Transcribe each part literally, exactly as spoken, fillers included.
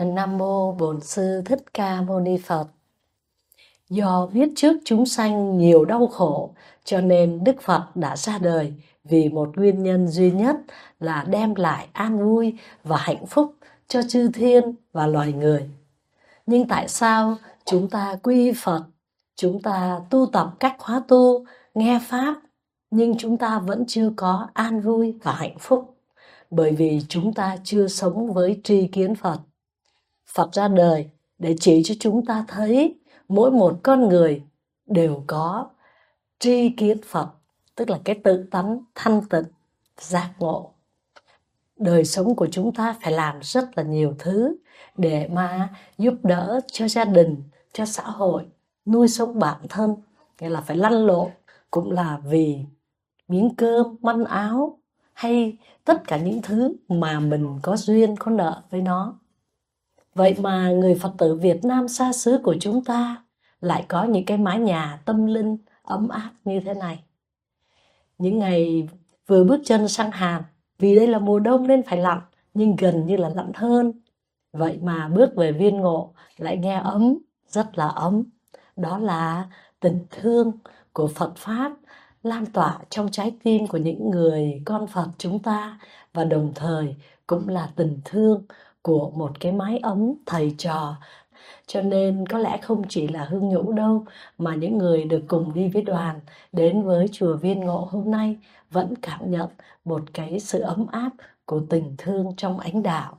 Nam mô Bổn Sư Thích Ca Mâu Ni Phật. Do biết trước chúng sanh nhiều đau khổ, cho nên Đức Phật đã ra đời vì một nguyên nhân duy nhất là đem lại an vui và hạnh phúc cho chư thiên và loài người. Nhưng tại sao chúng ta quy Phật, chúng ta tu tập các khóa tu, nghe Pháp, nhưng chúng ta vẫn chưa có an vui và hạnh phúc? Bởi vì chúng ta chưa sống với tri kiến Phật. Phật ra đời để chỉ cho chúng ta thấy mỗi một con người đều có tri kiến Phật, tức là cái tự tánh thanh tịnh, giác ngộ. Đời sống của chúng ta phải làm rất là nhiều thứ để mà giúp đỡ cho gia đình, cho xã hội, nuôi sống bản thân, nghĩa là phải lăn lộn, cũng là vì miếng cơm, manh áo hay tất cả những thứ mà mình có duyên, có nợ với nó. Vậy mà người Phật tử Việt Nam xa xứ của chúng ta lại có những cái mái nhà tâm linh ấm áp như thế này. Những ngày vừa bước chân sang Hàn, vì đây là mùa đông nên phải lạnh, nhưng gần như là lạnh hơn. Vậy mà bước về Viên Ngộ lại nghe ấm, rất là ấm. Đó là tình thương của Phật Pháp lan tỏa trong trái tim của những người con Phật chúng ta, và đồng thời cũng là tình thương của một cái mái ấm thầy trò. Cho nên có lẽ không chỉ là Hương Nhũ đâu, mà những người được cùng đi với đoàn đến với chùa Viên Ngộ hôm nay vẫn cảm nhận một cái sự ấm áp của tình thương trong ánh đạo.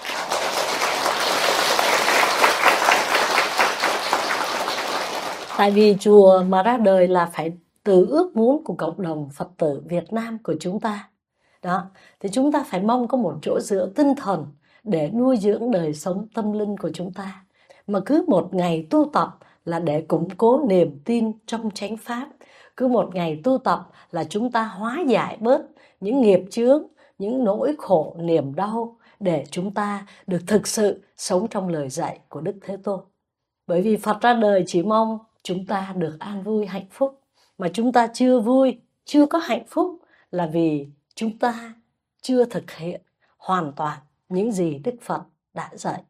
Tại vì chùa mà ra đời là phải từ ước muốn của cộng đồng Phật tử Việt Nam của chúng ta. Đó, thì chúng ta phải mong có một chỗ dựa tinh thần để nuôi dưỡng đời sống tâm linh của chúng ta. Mà cứ một ngày tu tập là để củng cố niềm tin trong chánh Pháp. Cứ một ngày tu tập là chúng ta hóa giải bớt những nghiệp chướng, những nỗi khổ, niềm đau, để chúng ta được thực sự sống trong lời dạy của Đức Thế Tôn. Bởi vì Phật ra đời chỉ mong chúng ta được an vui, hạnh phúc. Mà chúng ta chưa vui, chưa có hạnh phúc là vì chúng ta chưa thực hiện hoàn toàn những gì Đức Phật đã dạy.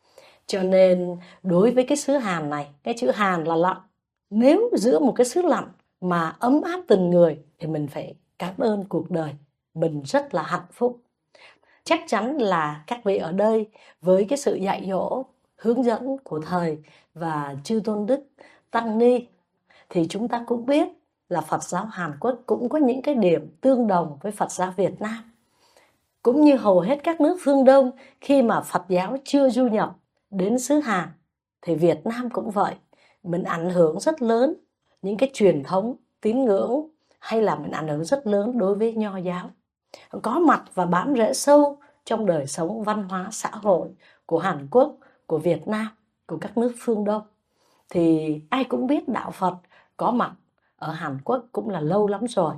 Cho nên đối với cái xứ Hàn này, cái chữ Hàn là lạnh. Nếu giữa một cái xứ lạnh mà ấm áp tình người thì mình phải cảm ơn cuộc đời. Mình rất là hạnh phúc. Chắc chắn là các vị ở đây với cái sự dạy dỗ, hướng dẫn của Thầy và Chư Tôn Đức Tăng Ni, thì chúng ta cũng biết là Phật giáo Hàn Quốc cũng có những cái điểm tương đồng với Phật giáo Việt Nam. Cũng như hầu hết các nước phương Đông, khi mà Phật giáo chưa du nhập đến xứ Hàn, thì Việt Nam cũng vậy. Mình ảnh hưởng rất lớn những cái truyền thống tín ngưỡng, hay là mình ảnh hưởng rất lớn đối với Nho giáo, có mặt và bám rễ sâu trong đời sống văn hóa xã hội của Hàn Quốc, của Việt Nam, của các nước phương Đông. Thì ai cũng biết đạo Phật có mặt ở Hàn Quốc cũng là lâu lắm rồi.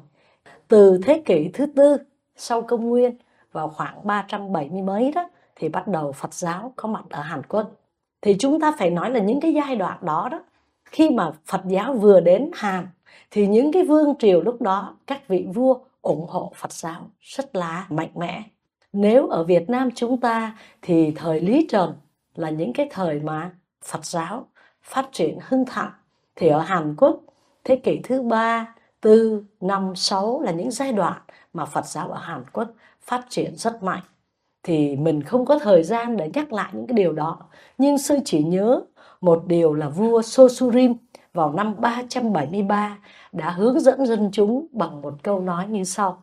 Từ thế kỷ thứ tư sau công nguyên, vào khoảng ba trăm bảy mươi mấy đó, thì bắt đầu Phật giáo có mặt ở Hàn Quốc. Thì chúng ta phải nói là những cái giai đoạn đó đó, khi mà Phật giáo vừa đến Hàn, thì những cái vương triều lúc đó, các vị vua ủng hộ Phật giáo rất là mạnh mẽ. Nếu ở Việt Nam chúng ta thì thời Lý Trần là những cái thời mà Phật giáo phát triển hưng thịnh, thì ở Hàn Quốc thế kỷ thứ ba, tư, năm, sáu là những giai đoạn mà Phật giáo ở Hàn Quốc phát triển rất mạnh. Thì mình không có thời gian để nhắc lại những cái điều đó, nhưng sư chỉ nhớ một điều là vua Sosurim vào năm ba trăm bảy mươi ba đã hướng dẫn dân chúng bằng một câu nói như sau: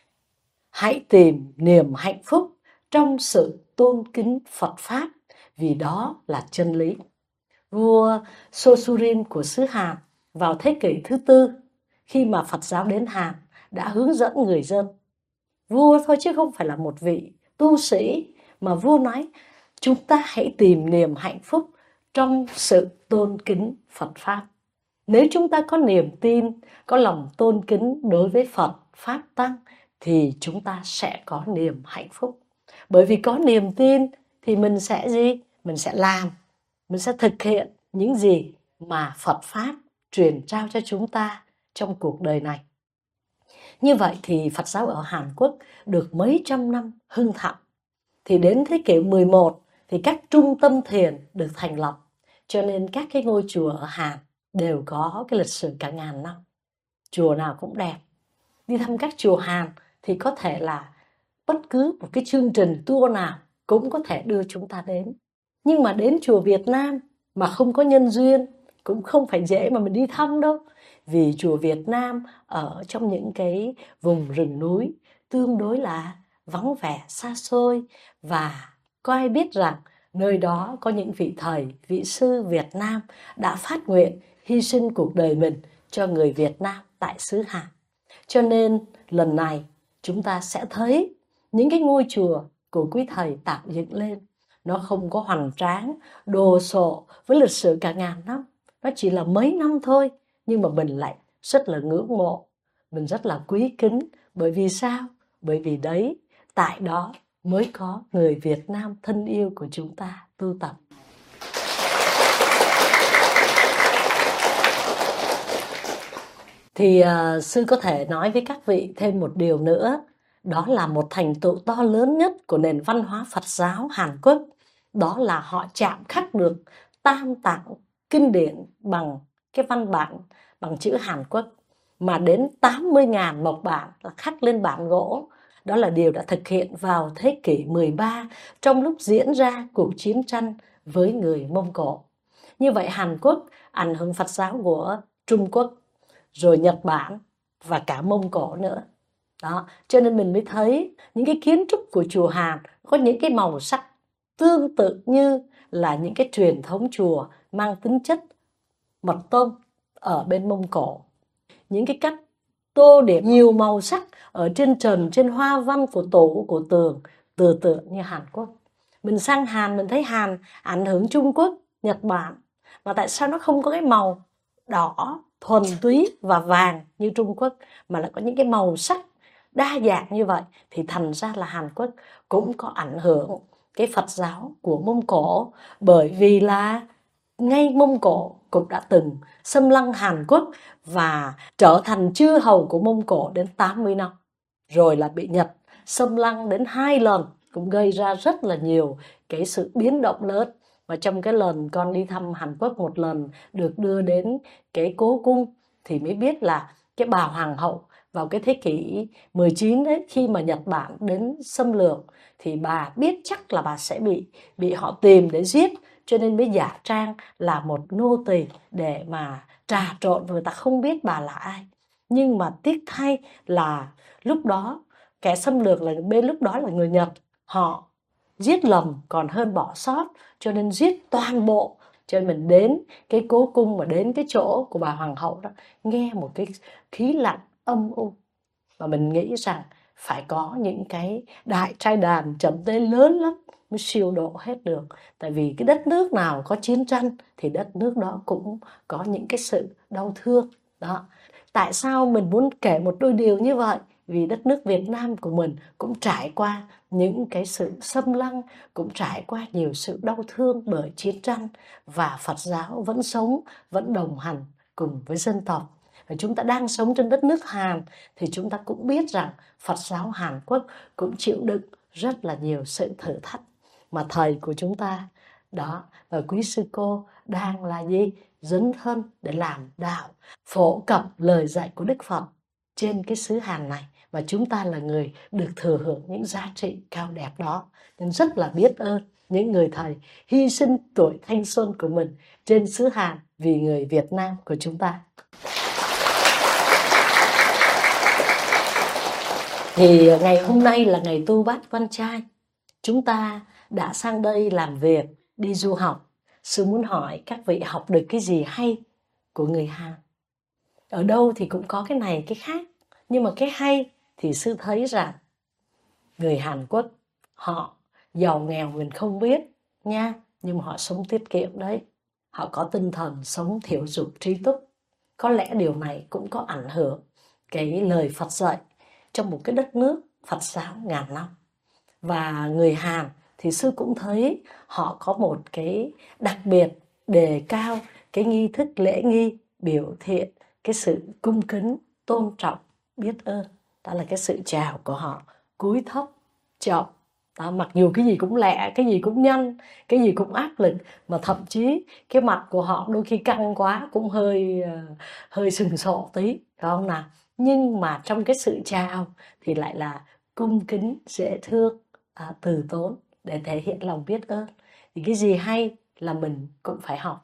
hãy tìm niềm hạnh phúc trong sự tôn kính Phật Pháp, vì đó là chân lý. Vua Sosurim của xứ Hàn vào thế kỷ thứ tư, khi mà Phật giáo đến Hàn, đã hướng dẫn người dân. Vua thôi chứ không phải là một vị tu sĩ, mà vua nói chúng ta hãy tìm niềm hạnh phúc trong sự tôn kính Phật Pháp. Nếu chúng ta có niềm tin, có lòng tôn kính đối với Phật, Pháp, Tăng, thì chúng ta sẽ có niềm hạnh phúc. Bởi vì có niềm tin thì mình sẽ gì? Mình sẽ làm, mình sẽ thực hiện những gì mà Phật Pháp truyền trao cho chúng ta trong cuộc đời này. Như vậy thì Phật giáo ở Hàn Quốc được mấy trăm năm hưng thịnh. Thì đến thế kỷ mười một, thì các trung tâm thiền được thành lập, cho nên các cái ngôi chùa ở Hàn đều có cái lịch sử cả ngàn năm. Chùa nào cũng đẹp. Đi thăm các chùa Hàn thì có thể là bất cứ một cái chương trình tour nào cũng có thể đưa chúng ta đến. Nhưng mà đến chùa Việt Nam mà không có nhân duyên cũng không phải dễ mà mình đi thăm đâu. Vì chùa Việt Nam ở trong những cái vùng rừng núi tương đối là vắng vẻ, xa xôi, và có ai biết rằng nơi đó có những vị thầy, vị sư Việt Nam đã phát nguyện hy sinh cuộc đời mình cho người Việt Nam tại xứ Hàn. Cho nên lần này chúng ta sẽ thấy những cái ngôi chùa của quý thầy tạo dựng lên, nó không có hoành tráng, đồ sộ với lịch sử cả ngàn năm. Nó chỉ là mấy năm thôi, nhưng mà mình lại rất là ngưỡng mộ, mình rất là quý kính. Bởi vì sao? Bởi vì đấy, tại đó mới có người Việt Nam thân yêu của chúng ta tu tập. Thì uh, sư có thể nói với các vị thêm một điều nữa, đó là một thành tựu to lớn nhất của nền văn hóa Phật giáo Hàn Quốc, đó là họ chạm khắc được tam tạng kinh điển bằng cái văn bản, bằng chữ Hàn Quốc, mà đến tám mươi nghìn mộc bản là khắc lên bản gỗ. Đó là điều đã thực hiện vào thế kỷ mười ba trong lúc diễn ra cuộc chiến tranh với người Mông Cổ. Như vậy Hàn Quốc ảnh hưởng Phật giáo của Trung Quốc, rồi Nhật Bản và cả Mông Cổ nữa. Đó, cho nên mình mới thấy những cái kiến trúc của chùa Hàn có những cái màu sắc tương tự như là những cái truyền thống chùa mang tính chất mật tông ở bên Mông Cổ. Những cái cách tô điểm nhiều màu sắc ở trên trần, trên hoa văn của tủ, của tường, tự tượng như Hàn Quốc. Mình sang Hàn, mình thấy Hàn ảnh hưởng Trung Quốc, Nhật Bản, mà tại sao nó không có cái màu đỏ thuần túy và vàng như Trung Quốc, mà lại có những cái màu sắc đa dạng như vậy? Thì thành ra là Hàn Quốc cũng có ảnh hưởng cái Phật giáo của Mông Cổ, bởi vì là ngay Mông Cổ cũng đã từng xâm lăng Hàn Quốc và trở thành chư hầu của Mông Cổ đến tám mươi năm, rồi là bị Nhật xâm lăng đến hai lần, cũng gây ra rất là nhiều cái sự biến động lớn. Và trong cái lần con đi thăm Hàn Quốc một lần, được đưa đến cái cố cung, thì mới biết là cái bà hoàng hậu vào cái thế kỷ mười chín đấy, khi mà Nhật Bản đến xâm lược, thì bà biết chắc là bà sẽ bị bị họ tìm để giết, cho nên mới giả trang là một nô tỳ để mà trà trộn, người ta không biết bà là ai. Nhưng mà tiếc thay là lúc đó kẻ xâm lược là bên lúc đó là người Nhật, họ giết lầm còn hơn bỏ sót, cho nên giết toàn bộ. Cho nên mình đến cái cố cung, mà đến cái chỗ của bà hoàng hậu đó, nghe một cái khí lạnh âm u, và mình nghĩ rằng phải có những cái đại trai đàn trầm tế lớn lắm mới siêu độ hết được. Tại vì cái đất nước nào có chiến tranh thì đất nước đó cũng có những cái sự đau thương đó. Tại sao mình muốn kể một đôi điều như vậy? Vì đất nước Việt Nam của mình cũng trải qua những cái sự xâm lăng, cũng trải qua nhiều sự đau thương bởi chiến tranh, và Phật giáo vẫn sống, vẫn đồng hành cùng với dân tộc. Và chúng ta đang sống trên đất nước Hàn thì chúng ta cũng biết rằng Phật giáo Hàn Quốc cũng chịu đựng rất là nhiều sự thử thách, mà thầy của chúng ta đó và quý sư cô đang là gì? Dấn thân để làm đạo, phổ cập lời dạy của Đức Phật trên cái xứ Hàn này, và chúng ta là người được thừa hưởng những giá trị cao đẹp đó. Nên rất là biết ơn những người thầy hy sinh tuổi thanh xuân của mình trên xứ Hàn vì người Việt Nam của chúng ta. Thì ngày hôm nay là ngày tu Bát Quan Trai, chúng ta đã sang đây làm việc, đi du học. Sư muốn hỏi các vị học được cái gì hay của người Hàn? Ở đâu thì cũng có cái này cái khác, nhưng mà cái hay thì sư thấy rằng người Hàn Quốc họ giàu nghèo mình không biết nha, nhưng mà họ sống tiết kiệm đấy. Họ có tinh thần sống thiểu dục trí túc. Có lẽ điều này cũng có ảnh hưởng cái lời Phật dạy trong một cái đất nước Phật giáo ngàn năm. Và người Hàn thì sư cũng thấy họ có một cái đặc biệt đề cao cái nghi thức lễ nghi, biểu hiện cái sự cung kính, tôn trọng, biết ơn. Đó là cái sự chào của họ, cúi thấp, trọng, Đó, mặc dù cái gì cũng lẹ, cái gì cũng nhanh, cái gì cũng áp lực, mà thậm chí cái mặt của họ đôi khi căng quá cũng hơi uh, hơi sừng sộ tí, phải không nào? Nhưng mà trong cái sự chào thì lại là cung kính, dễ thương, à, từ tốn để thể hiện lòng biết ơn. Thì cái gì hay là mình cũng phải học.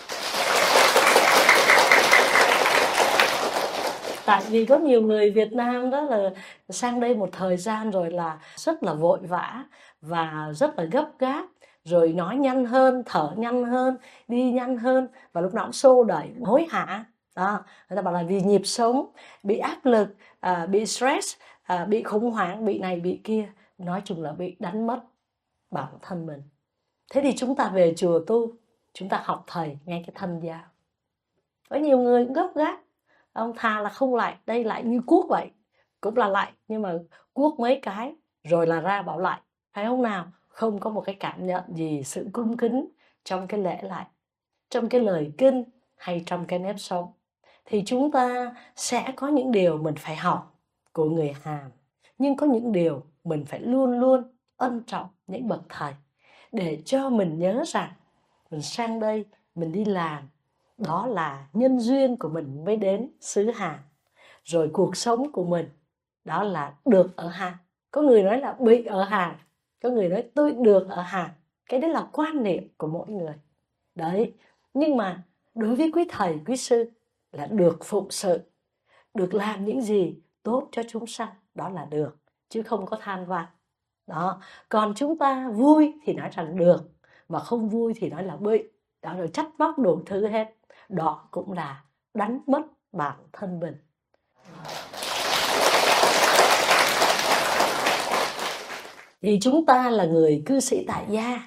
Tại vì có nhiều người Việt Nam đó là sang đây một thời gian rồi là rất là vội vã và rất là gấp gáp, rồi nói nhanh hơn, thở nhanh hơn, đi nhanh hơn, và lúc nào cũng xô đẩy, hối hả. Đó, người ta bảo là vì nhịp sống, bị áp lực, à, bị stress, à, bị khủng hoảng, bị này bị kia, nói chung là bị đánh mất bản thân mình. Thế thì chúng ta về chùa tu, chúng ta học thầy ngay cái thân giao. Có nhiều người cũng gấp gáp, ông thà là không lại, đây lại như cuốc vậy, cũng là lại, nhưng mà cuốc mấy cái rồi là ra bảo lại, phải không nào? Không có một cái cảm nhận gì sự cung kính trong cái lễ lại, trong cái lời kinh hay trong cái nếp sống. Thì chúng ta sẽ có những điều mình phải học của người Hàn, nhưng có những điều mình phải luôn luôn ân trọng những bậc thầy, để cho mình nhớ rằng mình sang đây, mình đi làm, đó là nhân duyên của mình mới đến xứ Hàn. Rồi cuộc sống của mình đó là được ở Hàn. Có người nói là bị ở Hàn, có người nói tôi được ở Hàn. Cái đấy là quan niệm của mỗi người. Đấy, nhưng mà đối với quý thầy, quý sư là được phụng sự, được làm những gì tốt cho chúng sanh, đó là được, chứ không có than vãn. Đó, còn chúng ta vui thì nói rằng được, mà không vui thì nói là bị. Đó, rồi trách móc đủ thứ hết. Đó cũng là đánh mất bản thân mình. Thì chúng ta là người cư sĩ tại gia,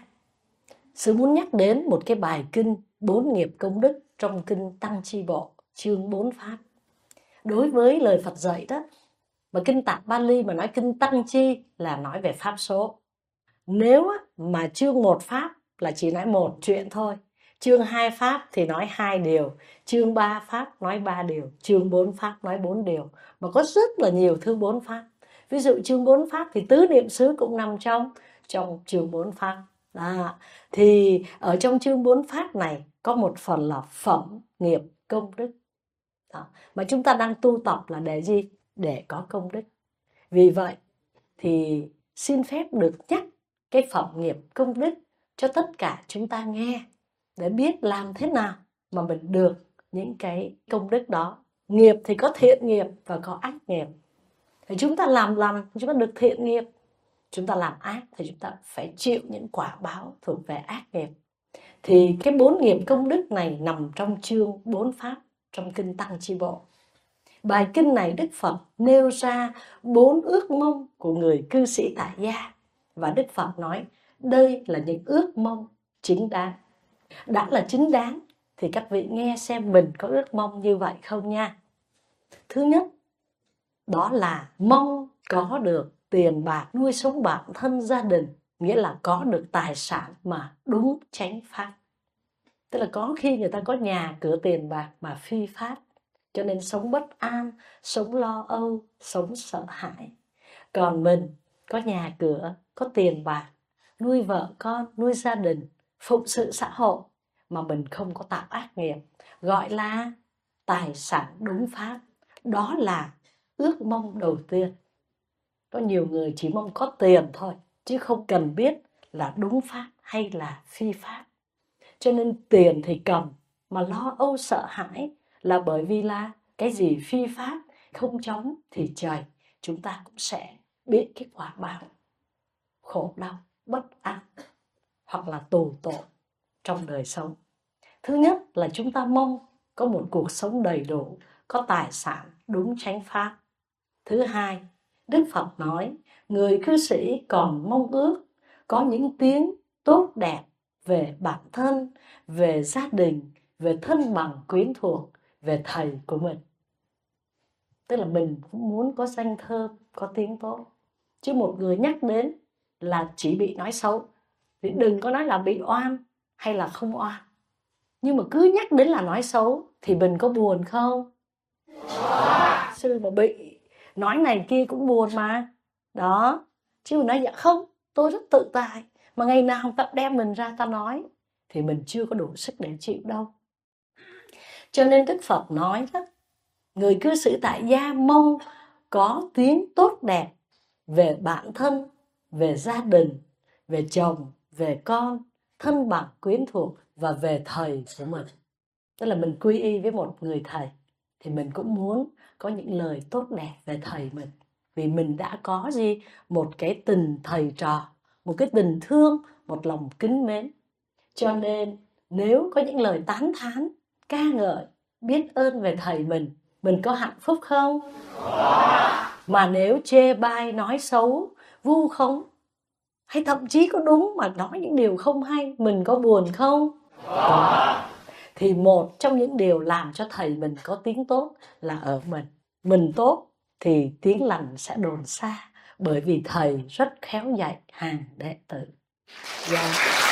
sư muốn nhắc đến một cái bài kinh bốn nghiệp công đức trong kinh Tăng Chi Bộ, chương bốn pháp. Đối với lời Phật dạy đó, mà kinh Tạng Bali mà nói kinh Tăng Chi là nói về pháp số. Nếu mà chương một pháp là chỉ nói một chuyện thôi, chương hai pháp thì nói hai điều, chương ba pháp nói ba điều, chương bốn pháp nói bốn điều, mà có rất là nhiều thứ bốn pháp. Ví dụ chương bốn pháp thì tứ niệm xứ cũng nằm trong trong chương bốn pháp. Đó. Thì ở trong chương bốn pháp này có một phần là phẩm nghiệp công đức. Đó. Mà chúng ta đang tu tập là để gì? Để có công đức. Vì vậy thì xin phép được nhắc cái phẩm nghiệp công đức cho tất cả chúng ta nghe, để biết làm thế nào mà mình được những cái công đức đó. Nghiệp thì có thiện nghiệp và có ác nghiệp. Thì chúng ta làm lành chúng ta được thiện nghiệp, chúng ta làm ác thì chúng ta phải chịu những quả báo thuộc về ác nghiệp. Thì cái bốn nghiệp công đức này nằm trong chương bốn pháp trong kinh Tăng Chi Bộ. Bài kinh này Đức Phật nêu ra bốn ước mong của người cư sĩ tại gia, và Đức Phật nói đây là những ước mong chính đáng. Đã là chính đáng thì các vị nghe xem mình có ước mong như vậy không nha. Thứ nhất, đó là mong có được tiền bạc nuôi sống bản thân gia đình, nghĩa là có được tài sản mà đúng chánh pháp. Tức là có khi người ta có nhà cửa tiền bạc mà phi pháp, cho nên sống bất an, sống lo âu, sống sợ hãi. Còn mình có nhà cửa, có tiền bạc, nuôi vợ con, nuôi gia đình, phụng sự xã hội, mà mình không có tạo ác nghiệp, gọi là tài sản đúng pháp. Đó là ước mong đầu tiên. Có nhiều người chỉ mong có tiền thôi, chứ không cần biết là đúng pháp hay là phi pháp. Cho nên tiền thì cầm, mà lo âu sợ hãi là bởi vì là cái gì phi pháp, không chống thì trời, chúng ta cũng sẽ biết cái quả báo khổ đau, bất an hoặc là tù tội trong đời sống. Thứ nhất là chúng ta mong có một cuộc sống đầy đủ, có tài sản đúng chánh pháp. Thứ hai, Đức Phật nói người cư sĩ còn mong ước có những tiếng tốt đẹp về bản thân, về gia đình, về thân bằng quyến thuộc, về thầy của mình. Tức là mình cũng muốn có danh thơm, có tiếng tốt. Chứ một người nhắc đến là chỉ bị nói xấu, thì đừng có nói là bị oan hay là không oan. Nhưng mà cứ nhắc đến là nói xấu thì mình có buồn không? Sư mà bị nói này kia cũng buồn mà. Đó, chứ mình nói dạ không, tôi rất tự tại, mà ngày nào ta đem mình ra ta nói thì mình chưa có đủ sức để chịu đâu. Cho nên Đức Phật nói đó, người cư xử tại gia mong có tiếng tốt đẹp về bản thân, về gia đình, về chồng, về con, thân bằng quyến thuộc và về thầy của mình. Tức là mình quy y với một người thầy thì mình cũng muốn có những lời tốt đẹp về thầy mình. Vì mình đã có gì? Một cái tình thầy trò, một cái tình thương, một lòng kính mến. Cho nên nếu có những lời tán thán, ca ngợi, biết ơn về thầy mình, mình có hạnh phúc không? Có. Mà nếu chê bai, nói xấu, vu khống, hay thậm chí có đúng mà nói những điều không hay, mình có buồn không? Có. Thì một trong những điều làm cho thầy mình có tiếng tốt là ở mình. Mình tốt thì tiếng lành sẽ đồn xa, bởi vì thầy rất khéo dạy hàng đệ tử. Yeah.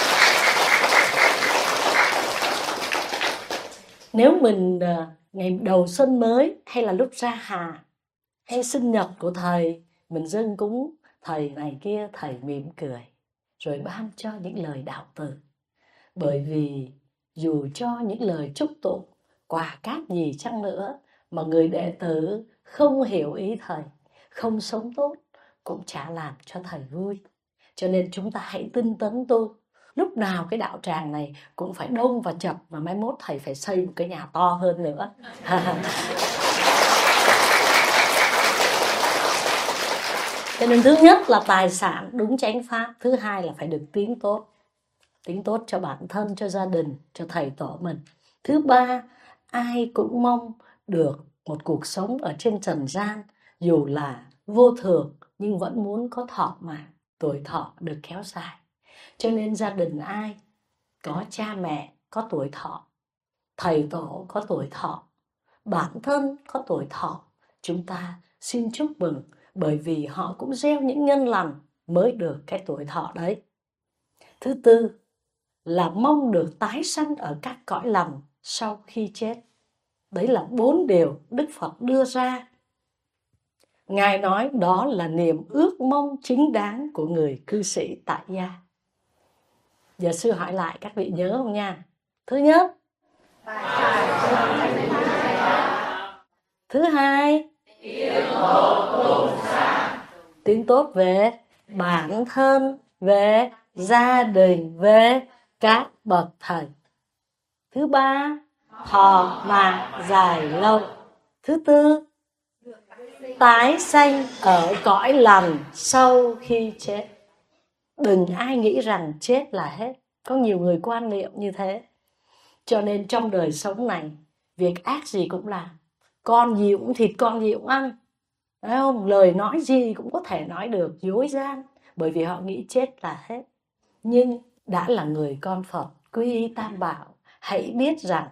Nếu mình ngày đầu xuân mới hay là lúc ra hà hay sinh nhật của thầy, mình dâng cúng thầy này kia, thầy mỉm cười rồi ban cho những lời đạo từ. Bởi vì dù cho những lời chúc tụng, quà cáp gì chăng nữa mà người đệ tử không hiểu ý thầy, không sống tốt, cũng chả làm cho thầy vui. Cho nên chúng ta hãy tinh tấn tu. Lúc nào cái đạo tràng này cũng phải đông và chật, mà mai mốt thầy phải xây một cái nhà to hơn nữa. Cho nên thứ nhất là tài sản đúng chánh pháp, thứ hai là phải được tiếng tốt. Tiếng tốt cho bản thân, cho gia đình, cho thầy tổ mình. Thứ ba, ai cũng mong được một cuộc sống ở trên trần gian, dù là vô thường nhưng vẫn muốn có thọ mạng, tuổi thọ được kéo dài. Cho nên gia đình ai có cha mẹ có tuổi thọ, thầy tổ có tuổi thọ, bản thân có tuổi thọ, chúng ta xin chúc mừng, bởi vì họ cũng gieo những nhân lành mới được cái tuổi thọ đấy. Thứ tư là mong được tái sanh ở các cõi lành sau khi chết. Đấy là bốn điều Đức Phật đưa ra. Ngài nói đó là niềm ước mong chính đáng của người cư sĩ tại gia. Giờ sư hỏi lại các vị nhớ không nha. Thứ nhất, thứ hai, tiếng tốt, tiếng tốt về bản thân, về gia đình, về các bậc thầy. Thứ ba, thọ mạng dài lâu. Thứ tư, tái sanh ở cõi lành sau khi chết. Đừng ai nghĩ rằng chết là hết. Có nhiều người quan niệm như thế. Cho nên trong đời sống này, việc ác gì cũng làm. Con gì cũng thịt, con gì cũng ăn. Đấy không? Lời nói gì cũng có thể nói được, dối gian. Bởi vì họ nghĩ chết là hết. Nhưng đã là người con Phật, quy y Tam Bảo, hãy biết rằng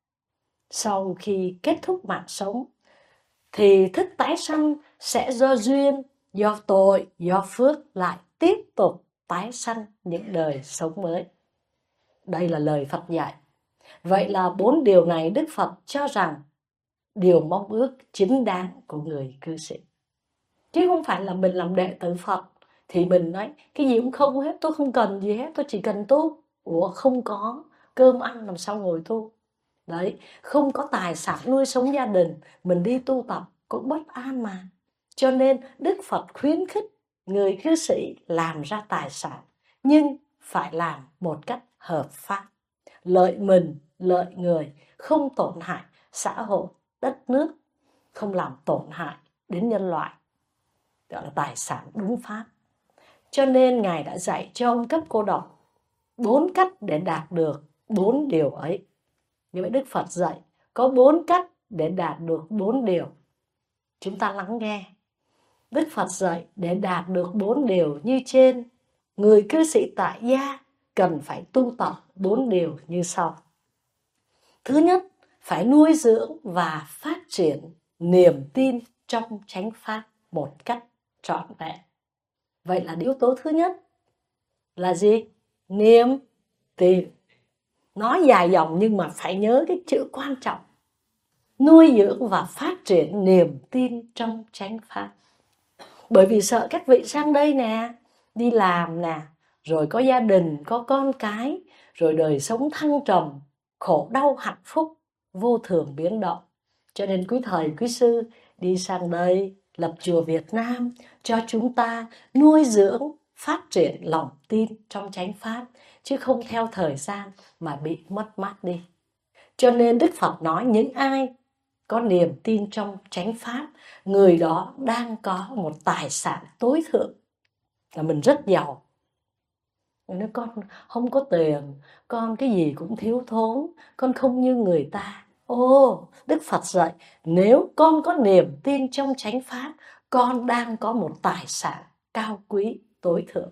sau khi kết thúc mạng sống thì thức tái sanh sẽ do duyên, do tội, do phước lại tiếp tục tái sanh những đời sống mới. Đây là lời Phật dạy. Vậy là bốn điều này Đức Phật cho rằng điều mong ước chính đáng của người cư sĩ. Chứ không phải là mình làm đệ tử Phật thì mình nói cái gì cũng không hết, tôi không cần gì hết, tôi chỉ cần tu. Ủa, không có cơm ăn làm sao ngồi tu? Đấy, không có tài sản nuôi sống gia đình, mình đi tu tập cũng bất an mà. Cho nên Đức Phật khuyến khích người cư sĩ làm ra tài sản, nhưng phải làm một cách hợp pháp, lợi mình, lợi người, không tổn hại xã hội, đất nước, không làm tổn hại đến nhân loại. Đó là tài sản đúng pháp. Cho nên Ngài đã dạy cho ông Cấp Cô Độc bốn cách để đạt được bốn điều ấy. Như vậy Đức Phật dạy có bốn cách để đạt được bốn điều. Chúng ta lắng nghe. Đức Phật dạy để đạt được bốn điều như trên, người cư sĩ tại gia cần phải tu tập bốn điều như sau. Thứ nhất, phải nuôi dưỡng và phát triển niềm tin trong chánh pháp một cách trọn vẹn. Vậy là yếu tố thứ nhất là gì? Niềm tin. Nói dài dòng nhưng mà phải nhớ cái chữ quan trọng. Nuôi dưỡng và phát triển niềm tin trong chánh pháp. Bởi vì sợ các vị sang đây nè, đi làm nè, rồi có gia đình, có con cái, rồi đời sống thăng trầm, khổ đau hạnh phúc, vô thường biến động. Cho nên quý thầy, quý sư đi sang đây lập chùa Việt Nam cho chúng ta nuôi dưỡng, phát triển lòng tin trong chánh pháp, chứ không theo thời gian mà bị mất mát đi. Cho nên Đức Phật nói những ai có niềm tin trong chánh pháp, người đó đang có một tài sản tối thượng, là mình rất giàu. Nếu con không có tiền, con cái gì cũng thiếu thốn, con không như người ta. Ô, Đức Phật dạy, nếu con có niềm tin trong chánh pháp, con đang có một tài sản cao quý tối thượng.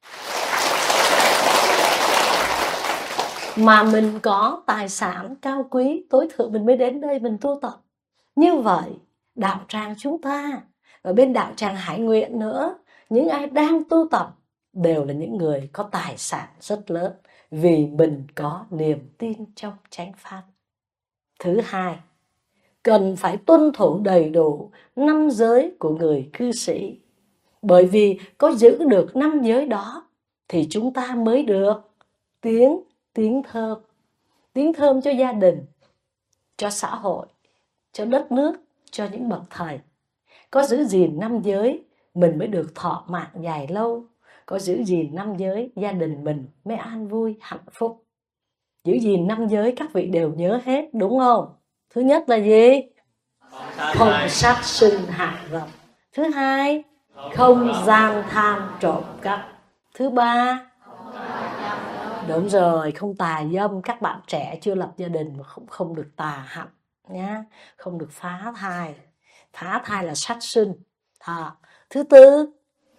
Mà mình có tài sản cao quý tối thượng, mình mới đến đây mình tu tập. Như vậy, đạo tràng chúng ta, ở bên đạo tràng Hải Nguyện nữa, những ai đang tu tập đều là những người có tài sản rất lớn, vì mình có niềm tin trong chánh pháp. Thứ hai, cần phải tuân thủ đầy đủ năm giới của người cư sĩ. Bởi vì có giữ được năm giới đó thì chúng ta mới được tiếng tiếng thơm. Tiếng thơm cho gia đình, cho xã hội, cho đất nước, cho những bậc thầy. Có giữ gìn năm giới, mình mới được thọ mạng dài lâu. Có giữ gìn năm giới, gia đình mình mới an vui, hạnh phúc. Giữ gìn năm giới các vị đều nhớ hết, đúng không? Thứ nhất là gì? Không sát sinh hại vật. Thứ hai, không gian tham trộm cắp. Thứ ba, đúng rồi, không tà dâm. Các bạn trẻ chưa lập gia đình mà không, không được tà hạnh nhá. Không được phá thai. Phá thai là sát sinh. À, thứ tư,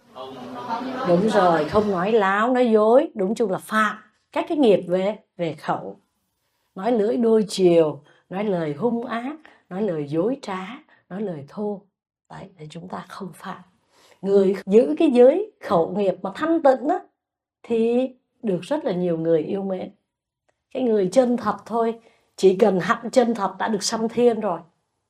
đúng rồi, không nói láo, nói dối. Đúng chung là phạm các cái nghiệp về về khẩu. Nói lưỡi đôi chiều, nói lời hung ác, nói lời dối trá, nói lời thô. Đấy, để chúng ta không phạm. Người giữ cái giới khẩu nghiệp mà thanh tịnh á, thì được rất là nhiều người yêu mến. Cái người chân thật thôi, chỉ cần hạnh chân thật đã được sanh thiên rồi.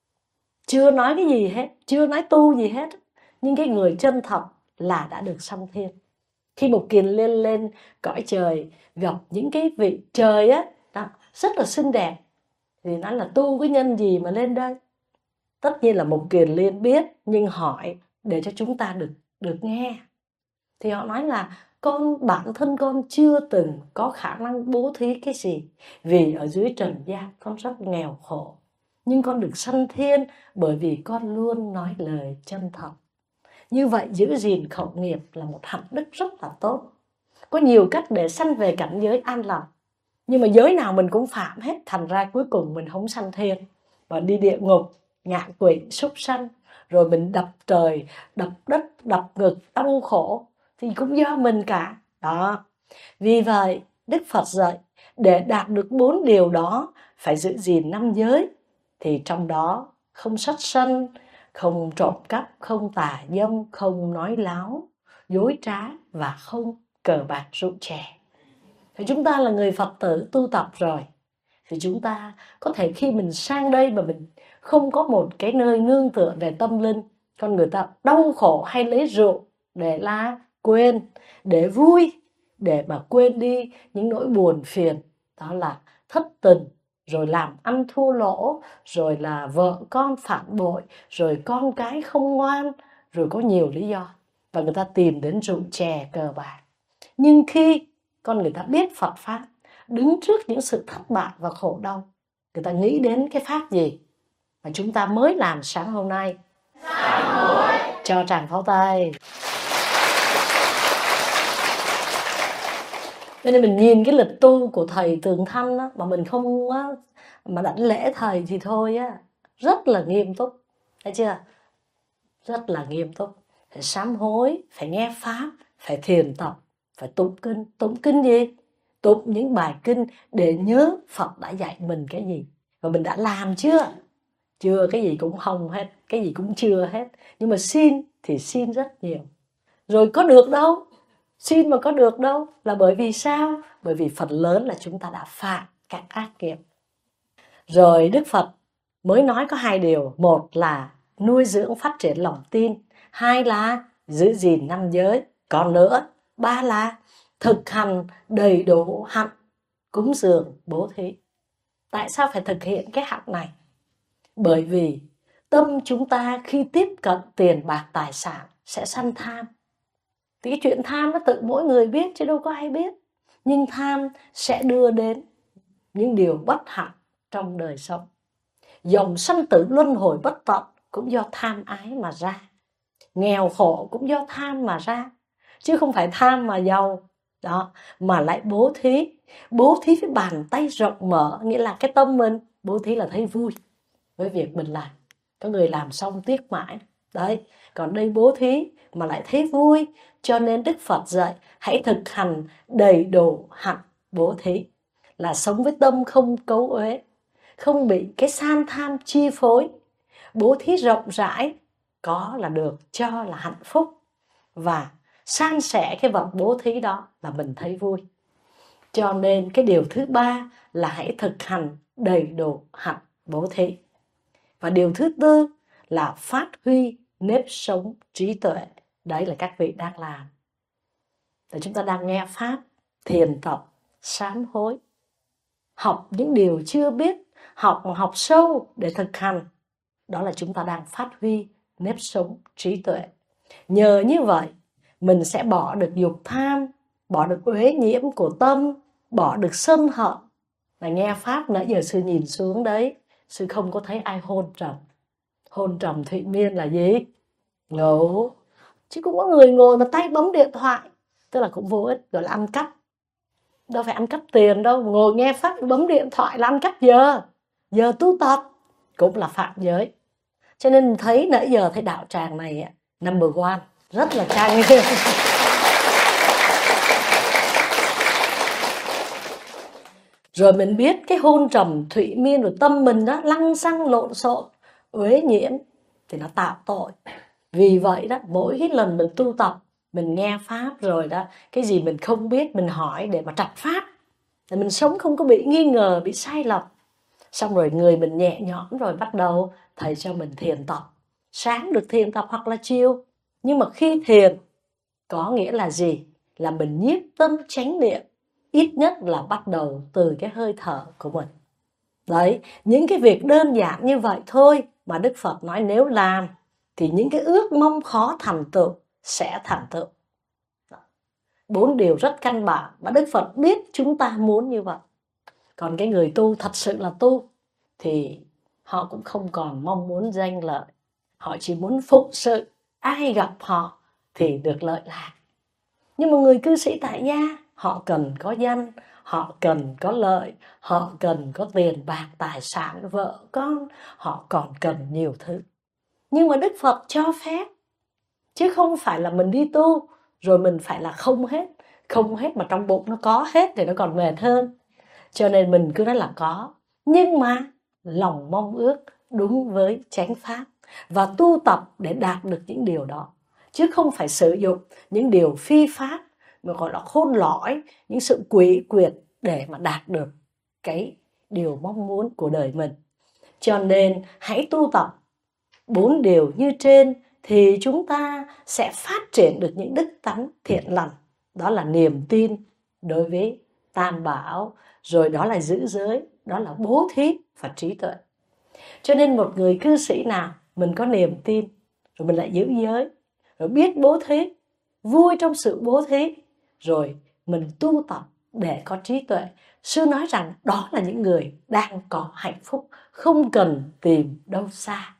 Chưa nói cái gì hết, chưa nói tu gì hết, nhưng cái người chân thật là đã được sanh thiên. Khi một kiền liên lên cõi trời gặp những cái vị trời á, đó, rất là xinh đẹp, thì nói là tu cái nhân gì mà lên đây? Tất nhiên là một kiền liên biết, nhưng hỏi để cho chúng ta được được nghe. Thì họ nói là con bản thân con chưa từng có khả năng bố thí cái gì, vì ở dưới trần gian con rất nghèo khổ. Nhưng con được sanh thiên bởi vì con luôn nói lời chân thật. Như vậy giữ gìn khẩu nghiệp là một hạnh đức rất là tốt. Có nhiều cách để sanh về cảnh giới an lạc, nhưng mà giới nào mình cũng phạm hết, thành ra cuối cùng mình không sanh thiên và đi địa ngục, ngạ quỷ, súc sanh, rồi mình đập trời, đập đất, đập ngực, đau khổ thì cũng do mình cả. Đó. Vì vậy Đức Phật dạy để đạt được bốn điều đó phải giữ gìn năm giới, thì trong đó không sát sanh, không trộm cắp, không tà dâm, không nói láo, dối trá và không cờ bạc rượu chè. Thì chúng ta là người Phật tử tu tập rồi, thì chúng ta có thể khi mình sang đây mà mình không có một cái nơi nương tựa về tâm linh, con người ta đau khổ hay lấy rượu để la quên, để vui, để mà quên đi những nỗi buồn phiền, đó là thất tình, rồi làm ăn thua lỗ, rồi là vợ con phản bội, rồi con cái không ngoan, rồi có nhiều lý do, và người ta tìm đến rượu chè cờ bạc. Nhưng khi con người ta biết Phật Pháp, đứng trước những sự thất bại và khổ đau, người ta nghĩ đến cái Pháp gì mà chúng ta mới làm sáng hôm nay? Cho tràng pháo tay. Cho nên mình nhìn cái lịch tu của thầy Tường Thanh á, mà mình không á, mà đảnh lễ thầy thì thôi á, rất là nghiêm túc, thấy chưa? Rất là nghiêm túc, phải sám hối, phải nghe Pháp, phải thiền tập, phải tụng kinh. Tụng kinh gì? Tụng những bài kinh để nhớ Phật đã dạy mình cái gì, và mình đã làm chưa? Chưa, cái gì cũng không hết, cái gì cũng chưa hết. Nhưng mà xin thì xin rất nhiều. Rồi có được đâu? Xin mà có được đâu? Là bởi vì sao? Bởi vì phần lớn là chúng ta đã phạm các ác nghiệp. Rồi Đức Phật mới nói có hai điều. Một là nuôi dưỡng phát triển lòng tin. Hai là giữ gìn năm giới. Còn nữa, ba là thực hành đầy đủ hạnh cúng dường bố thí. Tại sao phải thực hiện cái hạnh này? Bởi vì tâm chúng ta khi tiếp cận tiền bạc tài sản sẽ sanh tham. Thì cái chuyện tham nó tự mỗi người biết chứ đâu có ai biết. Nhưng tham sẽ đưa đến những điều bất hạnh trong đời sống. Dòng sanh tử luân hồi bất tận cũng do tham ái mà ra. Nghèo khổ cũng do tham mà ra. Chứ không phải tham mà giàu. Đó, mà lại bố thí. Bố thí với bàn tay rộng mở, nghĩa là cái tâm mình bố thí là thấy vui với việc mình làm. Có người làm xong tiếc mãi. Đấy, còn đây bố thí mà lại thấy vui. Cho nên Đức Phật dạy hãy thực hành đầy đủ hạnh bố thí. Là sống với tâm không cấu uế, không bị cái san tham chi phối. Bố thí rộng rãi có là được, cho là hạnh phúc. Và san sẻ cái vật bố thí đó là mình thấy vui. Cho nên cái điều thứ ba là hãy thực hành đầy đủ hạnh bố thí. Và điều thứ tư là phát huy nếp sống trí tuệ. Đấy là các vị đang làm. Để chúng ta đang nghe Pháp, thiền tập, sám hối. Học những điều chưa biết, học học sâu để thực hành. Đó là chúng ta đang phát huy nếp sống trí tuệ. Nhờ như vậy, mình sẽ bỏ được dục tham, bỏ được uế nhiễm của tâm, bỏ được sân hận. Là nghe Pháp nãy giờ sư nhìn xuống đấy, sư không có thấy ai hôn trầm. Hôn trầm Thụy Miên là gì? Ngủ. Chứ cũng có người ngồi mà tay bấm điện thoại, tức là cũng vô ích, gọi là ăn cắp. Đâu phải ăn cắp tiền đâu, ngồi nghe Pháp bấm điện thoại là ăn cắp giờ. Giờ tu tập cũng là phạm giới. Cho nên thấy nãy giờ thấy đạo tràng này number one, rất là trang nghiêm. Rồi mình biết cái hôn trầm Thụy Miên của tâm mình đó lăng xăng lộn xộn, uế nhiễm thì nó tạo tội. Vì vậy đó, mỗi cái lần mình tu tập, mình nghe Pháp rồi đó, cái gì mình không biết mình hỏi để mà trạch Pháp. Để mình sống không có bị nghi ngờ, bị sai lầm. Xong rồi người mình nhẹ nhõm rồi bắt đầu thầy cho mình thiền tập. Sáng được thiền tập hoặc là chiều. Nhưng mà khi thiền có nghĩa là gì? Là mình nhiếp tâm chánh niệm. Ít nhất là bắt đầu từ cái hơi thở của mình. Đấy, những cái việc đơn giản như vậy thôi mà Đức Phật nói nếu làm thì những cái ước mong khó thành tựu sẽ thành tựu. Bốn điều rất căn bản mà Đức Phật biết chúng ta muốn như vậy. Còn cái người tu thật sự là tu thì họ cũng không còn mong muốn danh lợi. Họ chỉ muốn phụng sự, ai gặp họ thì được lợi lạc. Nhưng mà người cư sĩ tại gia, họ cần có danh, họ cần có lợi, họ cần có tiền bạc, tài sản, vợ, con, họ còn cần nhiều thứ. Nhưng mà Đức Phật cho phép, chứ không phải là mình đi tu rồi mình phải là không hết. Không hết mà trong bụng nó có hết thì nó còn mệt hơn. Cho nên mình cứ nói là có. Nhưng mà lòng mong ước đúng với chánh pháp. Và tu tập để đạt được những điều đó. Chứ không phải sử dụng những điều phi pháp mà gọi là khôn lỏi, những sự quỷ quyệt để mà đạt được cái điều mong muốn của đời mình. Cho nên hãy tu tập bốn điều như trên thì chúng ta sẽ phát triển được những đức tánh thiện lành. Đó là niềm tin đối với Tam Bảo, rồi đó là giữ giới, đó là bố thí và trí tuệ. Cho nên một người cư sĩ nào mình có niềm tin, rồi mình lại giữ giới, rồi biết bố thí, vui trong sự bố thí, rồi mình tu tập để có trí tuệ. Sư nói rằng đó là những người đang có hạnh phúc, không cần tìm đâu xa.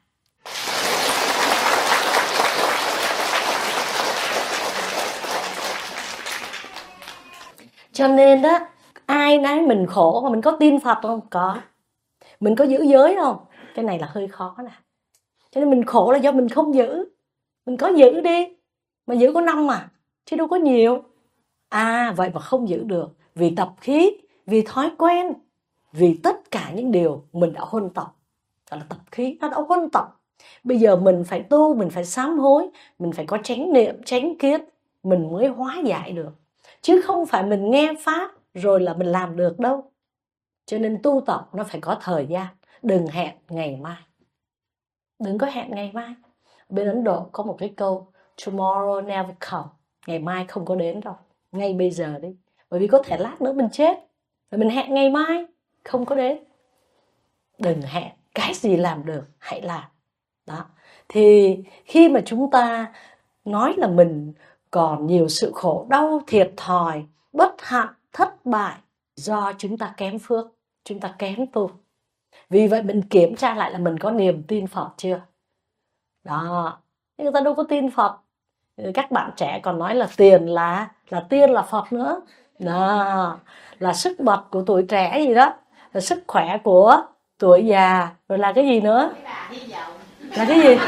Cho nên đó, ai nói mình khổ mà mình có tin Phật không? Có. Mình có giữ giới không? Cái này là hơi khó nè. Cho nên mình khổ là do mình không giữ. Mình có giữ đi. Mà giữ có năm mà, chứ đâu có nhiều. À, vậy mà không giữ được. Vì tập khí, vì thói quen, vì tất cả những điều mình đã huân tập. Đó là tập khí, nó đã huân tập. Bây giờ mình phải tu, mình phải sám hối, mình phải có chánh niệm, chánh kiến, mình mới hóa giải được. Chứ không phải mình nghe Pháp rồi là mình làm được đâu. Cho nên tu tập nó phải có thời gian. Đừng hẹn ngày mai. Đừng có hẹn ngày mai. Bên Ấn Độ có một cái câu Tomorrow never come. Ngày mai không có đến đâu. ngay bây giờ đi. Bởi vì có thể lát nữa mình chết, rồi mình hẹn ngày mai không có đến. Đừng hẹn, cái gì làm được hãy làm. Đó. Thì khi mà chúng ta nói là mình còn nhiều sự khổ đau, thiệt thòi, bất hạnh, thất bại do chúng ta kém phước, chúng ta kém tu. Vì vậy mình kiểm tra lại là mình có niềm tin Phật chưa. Đó, người ta đâu có tin Phật. Các bạn trẻ còn nói là tiền là là tiên là Phật nữa. Đó, là sức bật của tuổi trẻ gì đó, là sức khỏe của tuổi già, rồi là cái gì nữa? Là cái gì?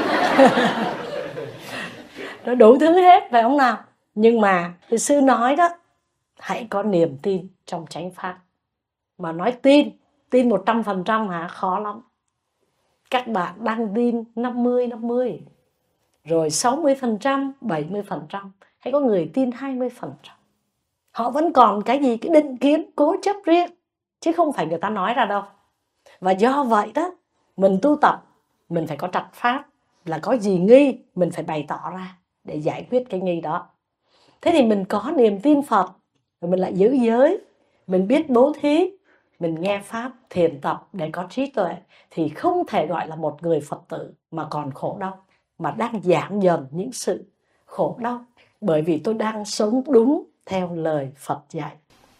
Nó đủ thứ hết, phải không nào? Nhưng mà thì sư nói đó, hãy có niềm tin trong chánh pháp. Mà nói tin, tin một trăm phần trăm hả? Khó lắm. Các bạn đang tin năm mươi năm mươi, rồi sáu mươi phần trăm, bảy mươi phần trăm, hay có người tin hai mươi phần trăm. Họ vẫn còn cái gì? Cái định kiến cố chấp riêng, chứ không phải người ta nói ra đâu. Và do vậy đó, mình tu tập, mình phải có trật pháp, là có gì nghi, mình phải bày tỏ ra để giải quyết cái nghi đó. Thế thì mình có niềm tin Phật, rồi mình lại giữ giới, mình biết bố thí, mình nghe Pháp, thiền tập để có trí tuệ, thì không thể gọi là một người Phật tử mà còn khổ đau, mà đang giảm dần những sự khổ đau, bởi vì tôi đang sống đúng theo lời Phật dạy.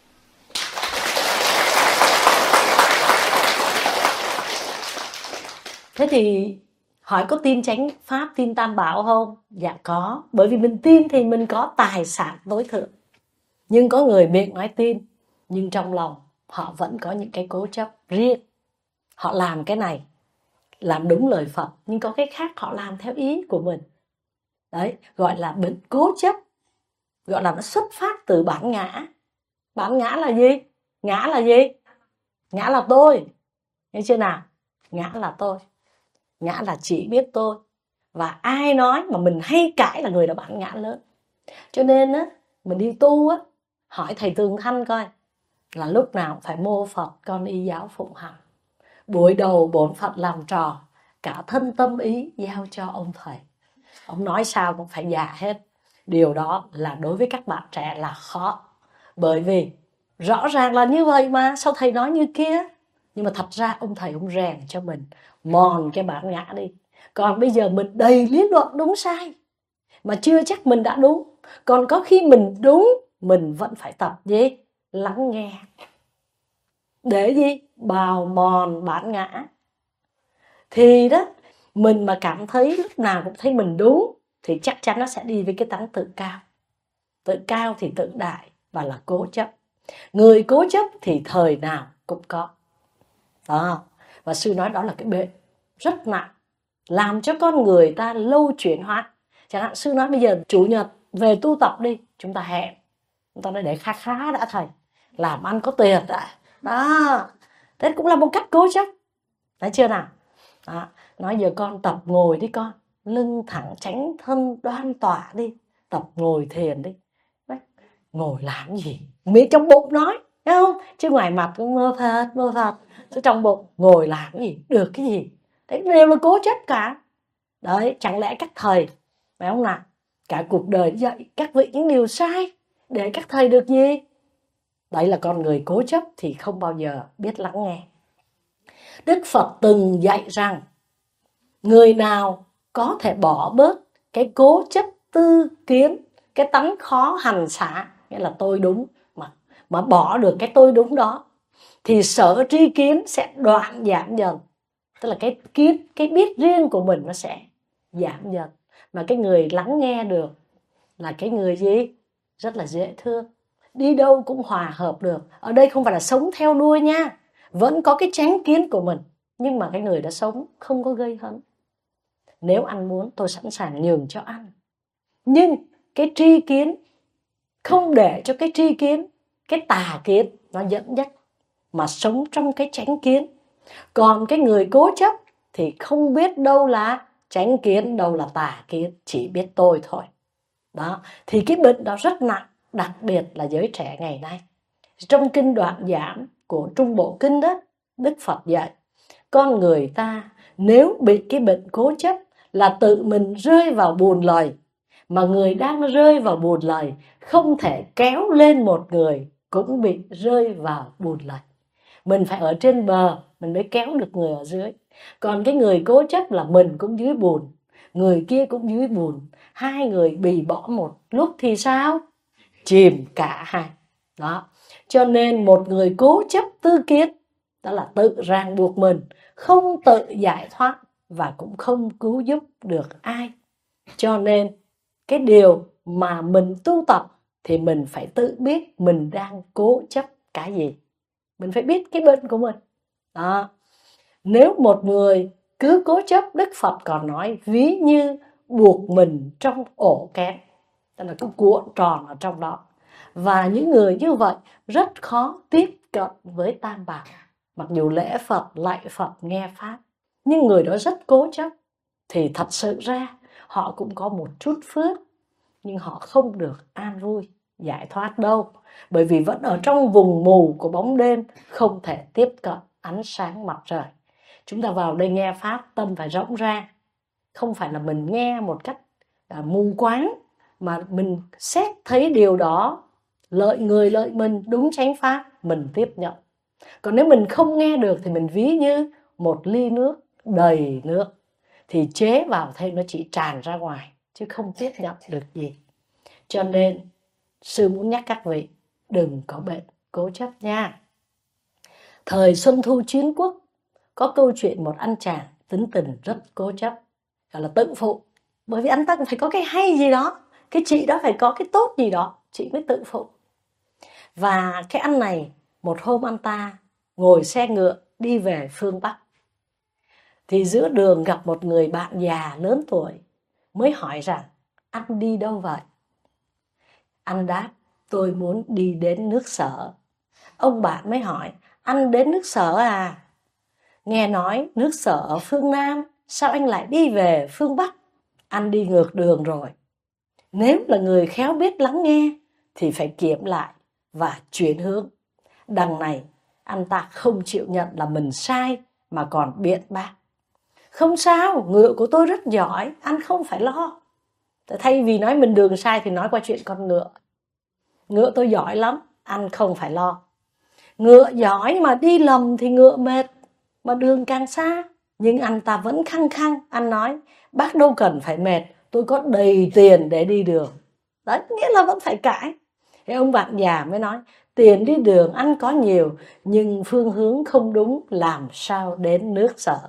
Thế thì hỏi có tin chánh pháp, tin tam bảo không? Dạ có, bởi vì mình tin thì mình có tài sản tối thượng. Nhưng có người miệng nói tin, nhưng trong lòng họ vẫn có những cái cố chấp riêng. Họ làm cái này, làm đúng lời Phật, nhưng có cái khác họ làm theo ý của mình. Đấy, gọi là bệnh cố chấp, gọi là nó xuất phát từ bản ngã. Bản ngã là gì? Ngã là gì? Ngã là tôi. Nghe chưa nào? Ngã là tôi. Ngã là chỉ biết tôi. Và ai nói mà mình hay cãi là người đó bản ngã lớn. Cho nên á, mình đi tu á, hỏi thầy Tường Thanh coi, là lúc nào phải mô Phật con y giáo phụng hành. Buổi đầu bổn Phật làm trò, cả thân tâm ý giao cho ông thầy. Ông nói sao cũng phải dạ hết. Điều đó là đối với các bạn trẻ là khó. Bởi vì rõ ràng là như vậy mà, sao thầy nói như kia? Nhưng mà thật ra ông thầy ông rèn cho mình, mòn cái bản ngã đi. Còn bây giờ mình đầy lý luận đúng sai, mà chưa chắc mình đã đúng. Còn có khi mình đúng, mình vẫn phải tập gì? Lắng nghe. Để gì? Bào mòn bản ngã. Thì đó, mình mà cảm thấy lúc nào cũng thấy mình đúng, thì chắc chắn nó sẽ đi với cái tánh tự cao. Tự cao thì tự đại và là cố chấp. Người cố chấp thì thời nào cũng có. Đó. Và sư nói đó là cái bệnh rất nặng, làm cho con người ta lâu chuyển hóa. Chẳng hạn sư nói bây giờ chủ nhật về tu tập đi, chúng ta hẹn, chúng ta nói để khá khá đã thầy, làm ăn có tiền đã. Đó, thế cũng là một cách cố chấp. Thấy chưa nào? Đó. Nói giờ con tập ngồi đi con, lưng thẳng tránh thân đoan tỏa đi, tập ngồi thiền đi. Đấy. Ngồi làm gì? Miệng trong bụng nói, thấy không? Chứ ngoài mặt cũng mơ Phật, mơ Phật. Chứ trong bụng ngồi làm cái gì? Được cái gì? Đấy đều là cố chấp cả. Đấy, chẳng lẽ các thầy, phải không nào? Cả cuộc đời dạy các vị những điều sai để các thầy được gì? Đấy là con người cố chấp thì không bao giờ biết lắng nghe. Đức Phật từng dạy rằng người nào có thể bỏ bớt cái cố chấp tư kiến, cái tánh khó hành xả, nghĩa là tôi đúng, mà, mà bỏ được cái tôi đúng đó, thì sở tri kiến sẽ đoạn giảm dần. Tức là cái kiến, cái biết riêng của mình nó sẽ giảm dần. Mà cái người lắng nghe được là cái người gì? Rất là dễ thương. Đi đâu cũng hòa hợp được. Ở đây không phải là sống theo đuôi nha. Vẫn có cái chánh kiến của mình. Nhưng mà cái người đã sống không có gây hấn. Nếu ăn muốn tôi sẵn sàng nhường cho ăn. Nhưng cái tri kiến, không để cho cái tri kiến, cái tà kiến nó dẫn dắt, mà sống trong cái chánh kiến. Còn cái người cố chấp thì không biết đâu là chánh kiến, đâu là tà kiến, chỉ biết tôi thôi. Đó, thì cái bệnh đó rất nặng, đặc biệt là giới trẻ ngày nay. Trong kinh Đoạn Giảm của Trung Bộ Kinh đó, Đức Phật dạy, con người ta nếu bị cái bệnh cố chấp là tự mình rơi vào buồn lầy, Mà người đang rơi vào bùn lầy không thể kéo lên một người cũng bị rơi vào bùn lầy. Mình phải ở trên bờ mình mới kéo được người ở dưới. Còn cái người cố chấp là mình cũng dưới bùn, người kia cũng dưới bùn, hai người bì bỏ một lúc thì sao? Chìm cả hai. Đó. Cho nên một người cố chấp tư kiến, đó là tự ràng buộc mình, không tự giải thoát và cũng không cứu giúp được ai. Cho nên cái điều mà mình tu tập thì mình phải tự biết mình đang cố chấp cái gì. Mình phải biết cái bệnh của mình. Đó. Nếu một người cứ cố chấp, Đức Phật còn nói ví như buộc mình trong ổ kén, tức là cứ cuộn tròn ở trong đó. Và những người như vậy rất khó tiếp cận với Tam Bảo. Mặc dù lễ Phật, lạy Phật, nghe Pháp, nhưng người đó rất cố chấp. Thì thật sự ra họ cũng có một chút phước, nhưng họ không được an vui, giải thoát đâu. Bởi vì vẫn ở trong vùng mù của bóng đêm, không thể tiếp cận ánh sáng mặt trời. Chúng ta vào đây nghe Pháp, tâm phải rộng ra. Không phải là mình nghe một cách à, mù quáng, mà mình xét thấy điều đó lợi người lợi mình, đúng chánh Pháp, mình tiếp nhận. Còn nếu mình không nghe được thì mình ví như một ly nước đầy nước, thì chế vào thêm nó chỉ tràn ra ngoài, chứ không tiếp nhận được gì. Cho nên sư muốn nhắc các vị đừng có bệnh cố chấp nha. Thời Xuân Thu Chiến Quốc có câu chuyện một anh chàng tính tình rất cố chấp, gọi là tự phụ. Bởi vì anh ta cũng phải có cái hay gì đó, cái chị đó phải có cái tốt gì đó, chị mới tự phụ. Và cái anh này, một hôm anh ta ngồi xe ngựa đi về phương Bắc. Thì giữa đường gặp một người bạn già lớn tuổi, mới hỏi rằng anh đi đâu vậy? Anh đáp, tôi muốn đi đến nước Sở. Ông bạn mới hỏi, anh đến nước Sở à? Nghe nói nước Sở ở phương Nam, sao anh lại đi về phương Bắc? Anh đi ngược đường rồi. Nếu là người khéo biết lắng nghe thì phải kiểm lại và chuyển hướng. Đằng này anh ta không chịu nhận là mình sai mà còn biện bác. Không sao, ngựa của tôi rất giỏi, anh không phải lo. Thay vì nói mình đường sai thì nói qua chuyện con ngựa. Ngựa tôi giỏi lắm, anh không phải lo. Ngựa giỏi mà đi lầm thì ngựa mệt, mà đường càng xa. Nhưng anh ta vẫn khăng khăng, anh nói, bác đâu cần phải mệt, tôi có đầy tiền để đi đường. Đấy, nghĩa là vẫn phải cãi. Thế ông bạn già mới nói, tiền đi đường anh có nhiều, nhưng phương hướng không đúng, làm sao đến nước Sở.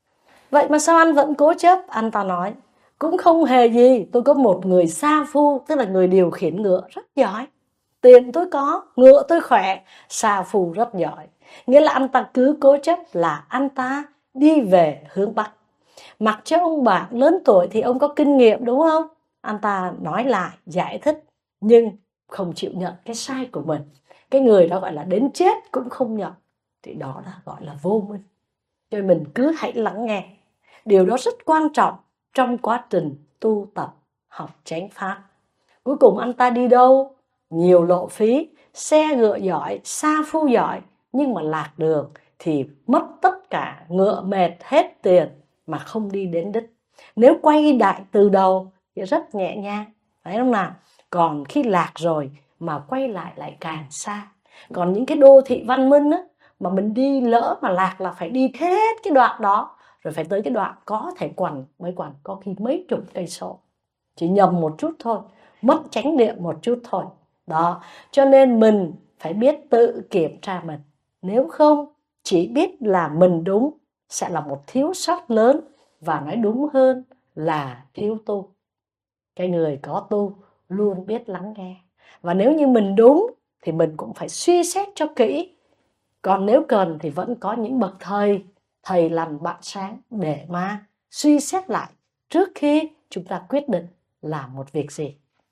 Vậy mà sao anh vẫn cố chấp? Anh ta nói, cũng không hề gì, tôi có một người sa phu, tức là người điều khiển ngựa rất giỏi. Tiền tôi có, ngựa tôi khỏe, sa phu rất giỏi. Nghĩa là anh ta cứ cố chấp là anh ta đi về hướng Bắc. Mặc cho ông bạn lớn tuổi thì ông có kinh nghiệm đúng không? Anh ta nói lại, giải thích, nhưng không chịu nhận cái sai của mình. Cái người đó gọi là đến chết cũng không nhận. Thì đó là gọi là vô minh. Cho nên mình cứ hãy lắng nghe. Điều đó rất quan trọng trong quá trình tu tập học chánh Pháp. Cuối cùng anh ta đi đâu? Nhiều lộ phí, xe ngựa giỏi, sa phu giỏi, nhưng mà lạc đường thì mất tất cả, ngựa mệt hết tiền mà không đi đến đích. Nếu quay lại từ đầu thì rất nhẹ nhàng, phải không nào? Còn khi lạc rồi mà quay lại lại càng xa. Còn những cái đô thị văn minh á, mà mình đi lỡ mà lạc là phải đi hết cái đoạn đó, rồi phải tới cái đoạn có thể quằn, mới quằn, có khi mấy chục cây số. Chỉ nhầm một chút thôi, mất chánh niệm một chút thôi. Đó, cho nên mình phải biết tự kiểm tra mình. Nếu không, chỉ biết là mình đúng sẽ là một thiếu sót lớn, và nói đúng hơn là thiếu tu. Cái người có tu luôn biết lắng nghe. Và nếu như mình đúng thì mình cũng phải suy xét cho kỹ. Còn nếu cần thì vẫn có những bậc thầy, thầy lành bạn sáng để mà suy xét lại trước khi chúng ta quyết định làm một việc gì.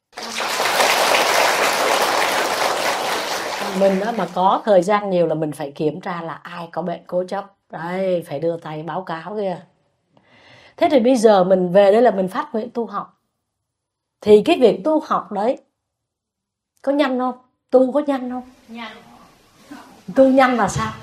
Mình đó mà có thời gian nhiều là mình phải kiểm tra là ai có bệnh cố chấp. Đây, phải đưa tay báo cáo kìa. Thế thì bây giờ mình về đây là mình phát nguyện tu học. Thì cái việc tu học đấy có nhanh không? Tu có nhanh không? Nhanh. Tu nhanh là sao?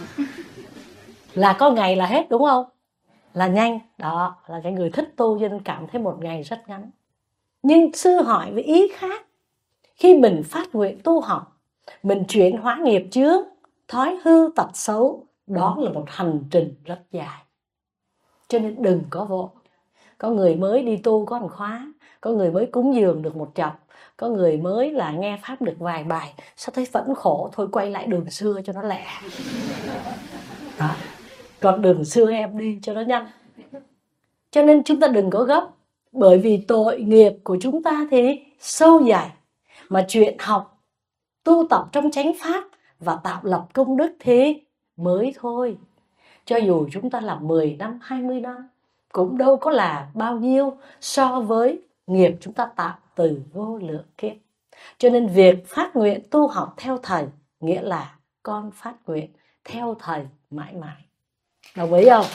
Là có ngày là hết đúng không? Là nhanh. Đó, là cái người thích tu cho nên cảm thấy một ngày rất ngắn. Nhưng sư hỏi với ý khác. Khi mình phát nguyện tu học, mình chuyển hóa nghiệp chướng, thói hư tật xấu, đó là một hành trình rất dài. Cho nên đừng có vội. Có người mới đi tu có một khóa, có người mới cúng dường được một chập, có người mới là nghe pháp được vài bài, sao thấy vẫn khổ, thôi quay lại đường xưa cho nó lẹ. Đó. Còn đường xưa em đi cho nó nhanh. Cho nên chúng ta đừng có gấp, bởi vì tội nghiệp của chúng ta thì sâu dày. Mà chuyện học, tu tập trong chánh pháp và tạo lập công đức thì mới thôi. Cho dù chúng ta làm mười năm, hai mươi năm, cũng đâu có là bao nhiêu so với nghiệp chúng ta tạo từ vô lượng kiếp. Cho nên việc phát nguyện tu học theo thầy nghĩa là con phát nguyện theo thầy mãi mãi. Đồng ý không?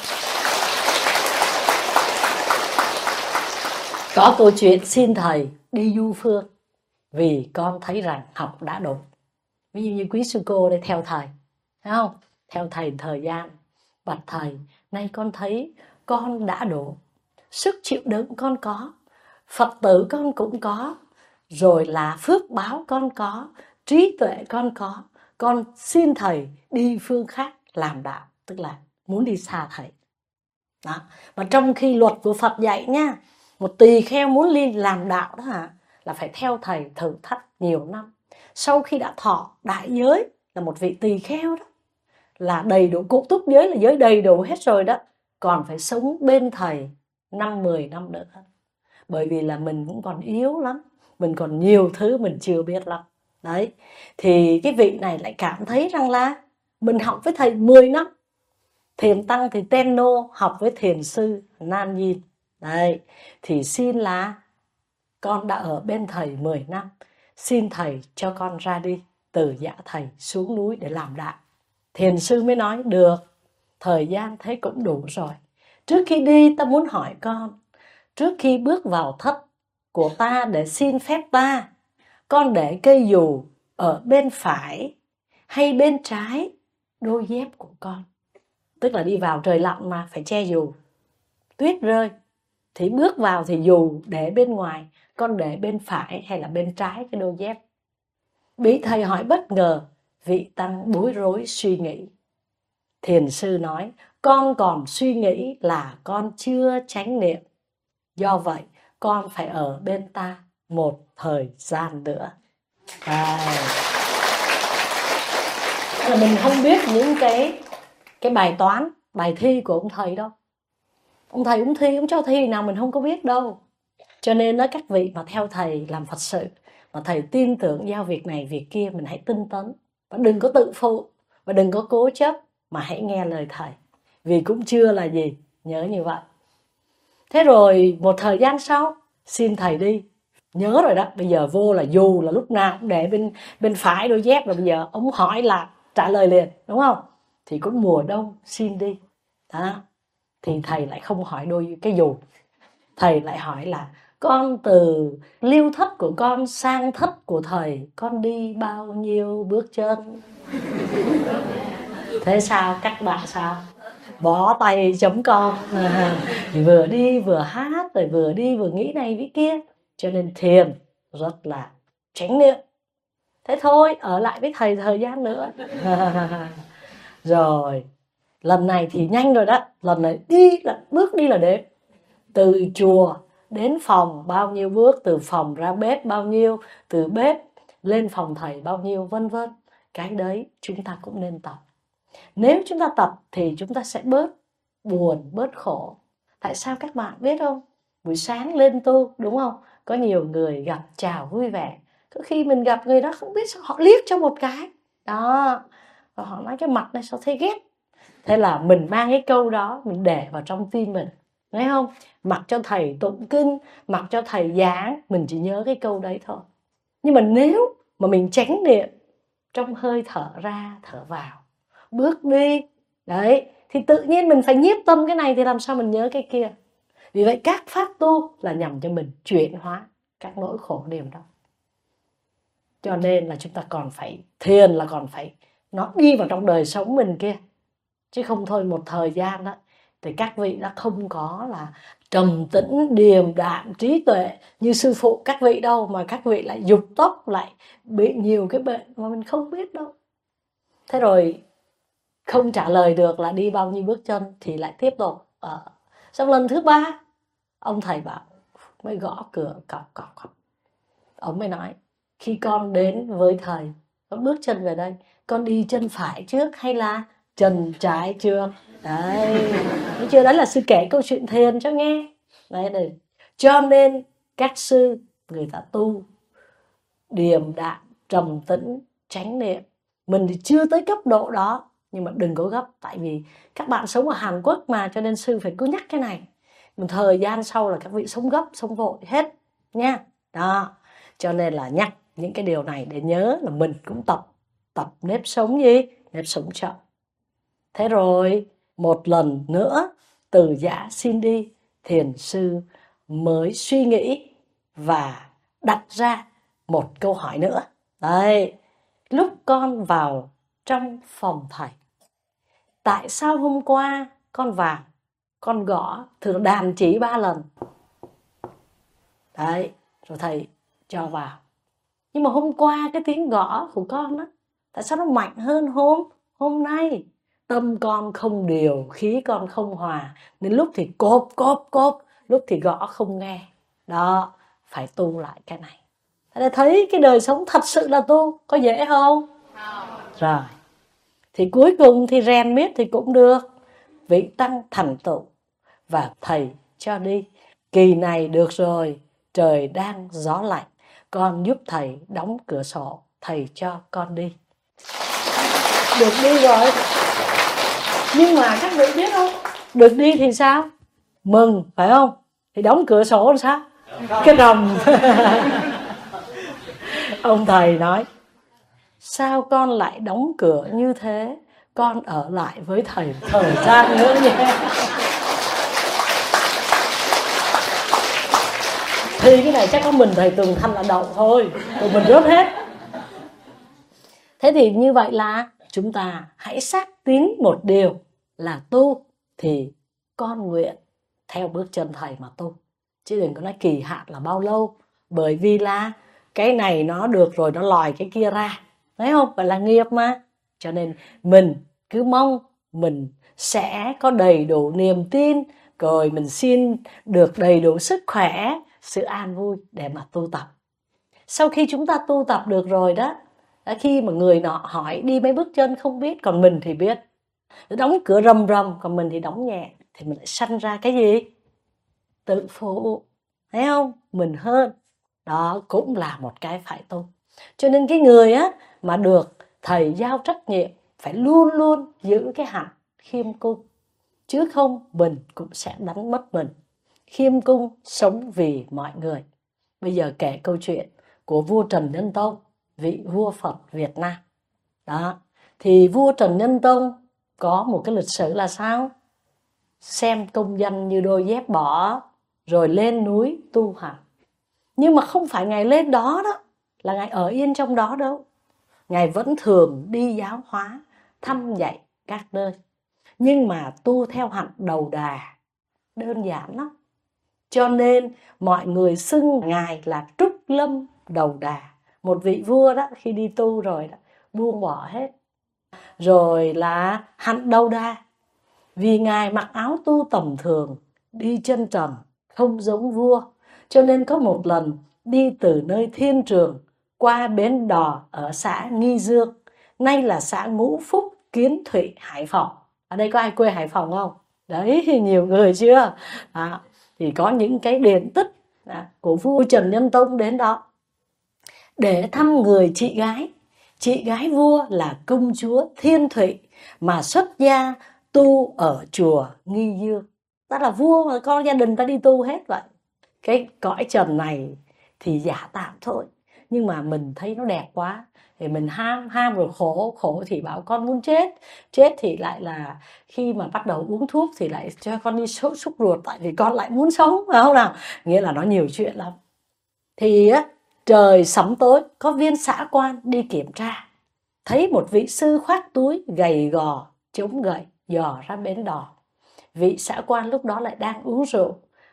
Có câu chuyện xin thầy đi du phương vì con thấy rằng học đã đủ. Ví dụ như quý sư cô đây theo thầy, thấy không? Theo thầy thời gian, bạch thầy, nay con thấy con đã đủ, sức chịu đựng con có, Phật tử con cũng có, rồi là phước báo con có, trí tuệ con có, con xin thầy đi phương khác làm đạo, tức là muốn đi xa thầy. Đó. Mà trong khi luật của Phật dạy nha, một tỳ kheo muốn đi làm đạo đó hả, là phải theo thầy thử thách nhiều năm. Sau khi đã thọ đại giới là một vị tỳ kheo đó, là đầy đủ cụ túc giới, là giới đầy đủ hết rồi đó, còn phải sống bên thầy năm mười năm nữa. Bởi vì là mình cũng còn yếu lắm, mình còn nhiều thứ mình chưa biết lắm. Đấy, thì cái vị này lại cảm thấy rằng là mình học với thầy mười năm. Thiền tăng thì Tenno học với thiền sư Nan Yin. Đấy, thì xin là con đã ở bên thầy mười năm, xin thầy cho con ra đi từ dạ thầy xuống núi để làm đạo. Thiền sư mới nói được, thời gian thấy cũng đủ rồi. Trước khi đi ta muốn hỏi con, trước khi bước vào thất của ta để xin phép ta, con để cây dù ở bên phải hay bên trái đôi dép của con? Tức là đi vào trời lạnh mà phải che dù, tuyết rơi, thì bước vào thì dù để bên ngoài, con để bên phải hay là bên trái cái đôi dép? Bị thầy hỏi bất ngờ, vị tăng bối rối suy nghĩ. Thiền sư nói, con còn suy nghĩ là con chưa chánh niệm, do vậy con phải ở bên ta một thời gian nữa. À, là mình không biết những cái cái bài toán, bài thi của ông thầy đâu. Ông thầy ông thi, ông cho thi nào mình không có biết đâu. Cho nên đó, các vị mà theo thầy làm Phật sự, mà thầy tin tưởng giao việc này việc kia, mình hãy tinh tấn và đừng có tự phụ và đừng có cố chấp, mà hãy nghe lời thầy, vì cũng chưa là gì, nhớ như vậy. Thế rồi một thời gian sau xin thầy đi, nhớ rồi đó, bây giờ vô là dù là lúc nào cũng để bên bên phải đôi dép, rồi bây giờ ông hỏi là trả lời liền, đúng không? Thì cũng mùa đông xin đi đó, thì thầy lại không hỏi đôi cái dù, thầy lại hỏi là con từ liêu thất của con sang thất của thầy, con đi bao nhiêu bước chân? Thế sao các bạn sao? Bó tay chấm con, à, vừa đi vừa hát, rồi vừa đi vừa nghĩ này nghĩ kia. Cho nên thiền rất là chánh niệm. Thế thôi, ở lại với thầy thời gian nữa. Rồi, lần này thì nhanh rồi đó. Lần này đi là bước đi là đếm. Từ chùa đến phòng bao nhiêu bước, từ phòng ra bếp bao nhiêu, từ bếp lên phòng thầy bao nhiêu, vân vân. Cái đấy chúng ta cũng nên tập. Nếu chúng ta tập thì chúng ta sẽ bớt buồn, bớt khổ. Tại sao các bạn biết không? Buổi sáng lên tu, đúng không? Có nhiều người gặp chào vui vẻ. Có khi mình gặp người đó không biết sao họ liếc cho một cái. Đó. Và họ nói cái mặt này sao thấy ghét. Thế là mình mang cái câu đó, mình để vào trong tim mình. Thấy không? Mặc cho thầy tụng kinh, mặc cho thầy giảng, mình chỉ nhớ cái câu đấy thôi. Nhưng mà nếu mà mình chánh niệm trong hơi thở ra, thở vào, bước đi, đấy, thì tự nhiên mình phải nhiếp tâm cái này thì làm sao mình nhớ cái kia. Vì vậy các pháp tu là nhằm cho mình chuyển hóa các nỗi khổ niềm đó. Cho nên là chúng ta còn phải thiền, là còn phải nó đi vào trong đời sống mình kia. Chứ không thôi một thời gian đó thì các vị đã không có là trầm tĩnh, điềm đạm, trí tuệ như sư phụ các vị đâu, mà các vị lại dục tốc, lại bị nhiều cái bệnh mà mình không biết đâu. Thế rồi không trả lời được là đi bao nhiêu bước chân thì lại tiếp tục. Ờ. Xong lần thứ ba, ông thầy bảo, mới gõ cửa cọc cọc cọc. Ông mới nói, khi con đến với thầy, con bước chân về đây, con đi chân phải trước hay là chân trái trước? Đấy, thấy chưa? Đấy là sư kể câu chuyện thiền cho nghe. Đấy, đấy. Cho nên các sư người ta tu điềm đạm, trầm tĩnh, chánh niệm. Mình thì chưa tới cấp độ đó, nhưng mà đừng có gấp, tại vì các bạn sống ở Hàn Quốc mà, cho nên sư phải cứ nhắc cái này. Một thời gian sau là các vị sống gấp, sống vội hết nha. Đó, cho nên là nhắc những cái điều này để nhớ là mình cũng tập tập nếp sống gì? Nếp sống chậm. Thế rồi một lần nữa từ giã xin đi, thiền sư mới suy nghĩ và đặt ra một câu hỏi nữa. Đấy, lúc con vào trong phòng thầy, tại sao hôm qua con vào, con gõ thường đàn chỉ ba lần. Đấy, rồi thầy cho vào. Nhưng mà hôm qua cái tiếng gõ của con á, tại sao nó mạnh hơn hôm hôm nay? Tâm con không điều, khí con không hòa, nên lúc thì cộp cộp cộp, lúc thì gõ không nghe. Đó, phải tu lại cái này. Để thấy cái đời sống thật sự là tu, có dễ không? Rồi, thì cuối cùng thì rèn miết thì cũng được. Vị tăng thành tựu và thầy cho đi. Kỳ này được rồi, trời đang gió lạnh, con giúp thầy đóng cửa sổ, thầy cho con đi. Được đi rồi. Nhưng mà các vị biết không, được đi thì sao? Mừng, phải không? Thì đóng cửa sổ làm sao? Cái rồng. Ông thầy nói, sao con lại đóng cửa như thế? Con ở lại với thầy thời gian nữa nhé. Thì cái này chắc có mình thầy Tường Thanh là đậu thôi, tụi mình rớt hết. Thế thì như vậy là chúng ta hãy xác tín một điều là tu thì con nguyện theo bước chân thầy mà tu. Chứ đừng có nói kỳ hạn là bao lâu. Bởi vì là cái này nó được rồi nó lòi cái kia ra. Thấy không? Phải là nghiệp mà. Cho nên mình cứ mong mình sẽ có đầy đủ niềm tin, rồi mình xin được đầy đủ sức khỏe, sự an vui để mà tu tập. Sau khi chúng ta tu tập được rồi đó, khi mà người nọ hỏi đi mấy bước chân không biết, còn mình thì biết. Đóng cửa rầm rầm, còn mình thì đóng nhẹ, thì mình lại sanh ra cái gì? Tự phụ. Thấy không? Mình hơn. Đó cũng là một cái phải tu. Cho nên cái người á mà được thầy giao trách nhiệm phải luôn luôn giữ cái hạnh khiêm cung. Chứ không mình cũng sẽ đánh mất mình. Khiêm cung sống vì mọi người. Bây giờ kể câu chuyện của vua Trần Nhân Tông, vị vua Phật Việt Nam. Đó, thì vua Trần Nhân Tông có một cái lịch sử là sao? Xem công dân như đôi dép bỏ, rồi lên núi tu hành. Nhưng mà không phải Ngài lên đó đó, là Ngài ở yên trong đó đâu. Ngài vẫn thường đi giáo hóa, thăm dạy các nơi. Nhưng mà tu theo hạnh đầu đà, đơn giản lắm. Cho nên mọi người xưng Ngài là Trúc Lâm Đầu Đà. Một vị vua đó khi đi tu rồi đó, buông bỏ hết. Rồi là hạnh đầu đà. Vì Ngài mặc áo tu tầm thường, đi chân trần, không giống vua. Cho nên có một lần đi từ nơi Thiên Trường qua bến đò ở xã Nghi Dương, nay là xã Ngũ Phúc, Kiến Thụy, Hải Phòng. Ở đây có ai quê Hải Phòng không? Đấy, nhiều người chưa? À, thì có những cái điển tích à, của vua Trần Nhân Tông đến đó để thăm người chị gái. Chị gái vua là công chúa Thiên Thụy mà xuất gia tu ở chùa Nghi Dương. Ta là vua mà con gia đình ta đi tu hết vậy. Cái cõi trần này thì giả tạm thôi, nhưng mà mình thấy nó đẹp quá thì mình ham ham rồi khổ khổ thì bảo con muốn chết, chết thì lại là khi mà bắt đầu uống thuốc thì lại cho con đi sốt súc ruột, tại vì con lại muốn sống, phải không nào? Nghĩa là nó nhiều chuyện lắm. Thì á, trời sấm tối, có viên xã quan đi kiểm tra, thấy một vị sư khoác túi gầy gò chống gậy dò ra bến đò. Vị xã quan lúc đó lại đang uống rượu,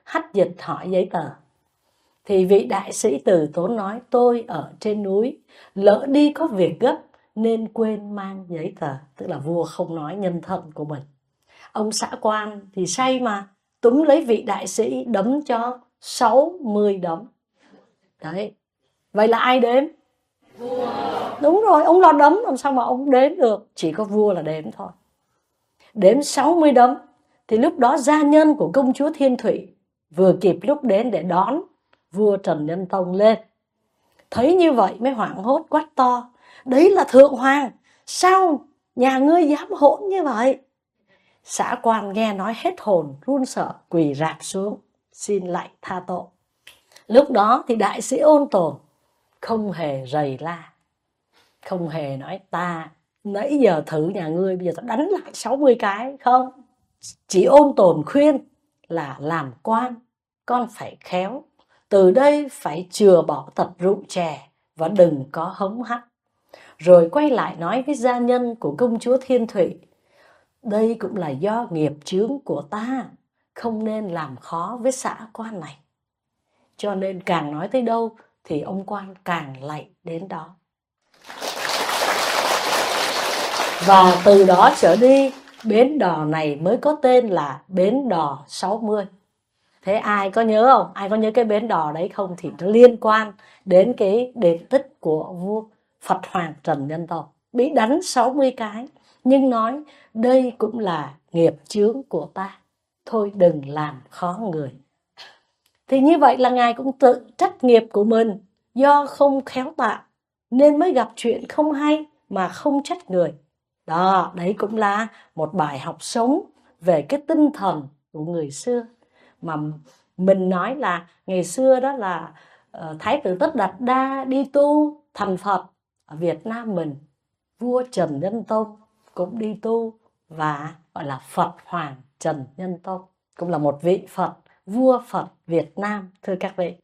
hách dịch hỏi giấy tờ. Thì vị đại sĩ từ tốn nói: tôi ở trên núi, lỡ đi có việc gấp nên quên mang giấy tờ. Tức là vua không nói nhân thân của mình. Ông xã quan thì say mà, túm lấy vị đại sĩ đấm cho sáu mươi đấm. Đấy. Vậy là ai đếm? Vua. Đúng rồi, ông lo đấm làm sao mà ông đếm được. Chỉ có vua là đếm thôi. Đếm sáu mươi đấm. Thì lúc đó gia nhân của công chúa Thiên Thủy vừa kịp lúc đến để đón vua Trần Nhân Tông lên. Thấy như vậy mới hoảng hốt quát to: đấy là thượng hoàng, sao nhà ngươi dám hỗn như vậy? Xã quan nghe nói hết hồn run sợ, quỳ rạp xuống xin lạy tha tội. Lúc đó thì đại sĩ Ôn Tồn không hề rầy la, không hề nói ta nãy giờ thử nhà ngươi, bây giờ tao đánh lại sáu mươi cái. Không, chỉ Ôn Tồn khuyên là làm quan con phải khéo, từ đây phải chừa bỏ tật rượu chè và đừng có hống hách. Rồi quay lại nói với gia nhân của công chúa Thiên Thủy: đây cũng là do nghiệp chướng của ta, không nên làm khó với xã quan này. Cho nên càng nói tới đâu thì ông quan càng lạy đến đó. Và từ đó trở đi, bến đò này mới có tên là bến đò sáu mươi. Thế ai có nhớ không? Ai có nhớ cái bến đò đấy không? Thì nó liên quan đến cái đền tích của vua Phật Hoàng Trần Nhân Tông. Bị đánh sáu mươi cái, nhưng nói đây cũng là nghiệp chướng của ta, thôi đừng làm khó người. Thì như vậy là Ngài cũng tự trách nghiệp của mình, do không khéo tạo nên mới gặp chuyện không hay mà không trách người. Đó, đấy cũng là một bài học sống về cái tinh thần của người xưa. Mà mình nói là ngày xưa đó là uh, Thái tử Tất Đạt Đa đi tu thành Phật. Ở Việt Nam mình, vua Trần Nhân Tông cũng đi tu và gọi là Phật Hoàng Trần Nhân Tông, cũng là một vị Phật, vua Phật Việt Nam, thưa các vị.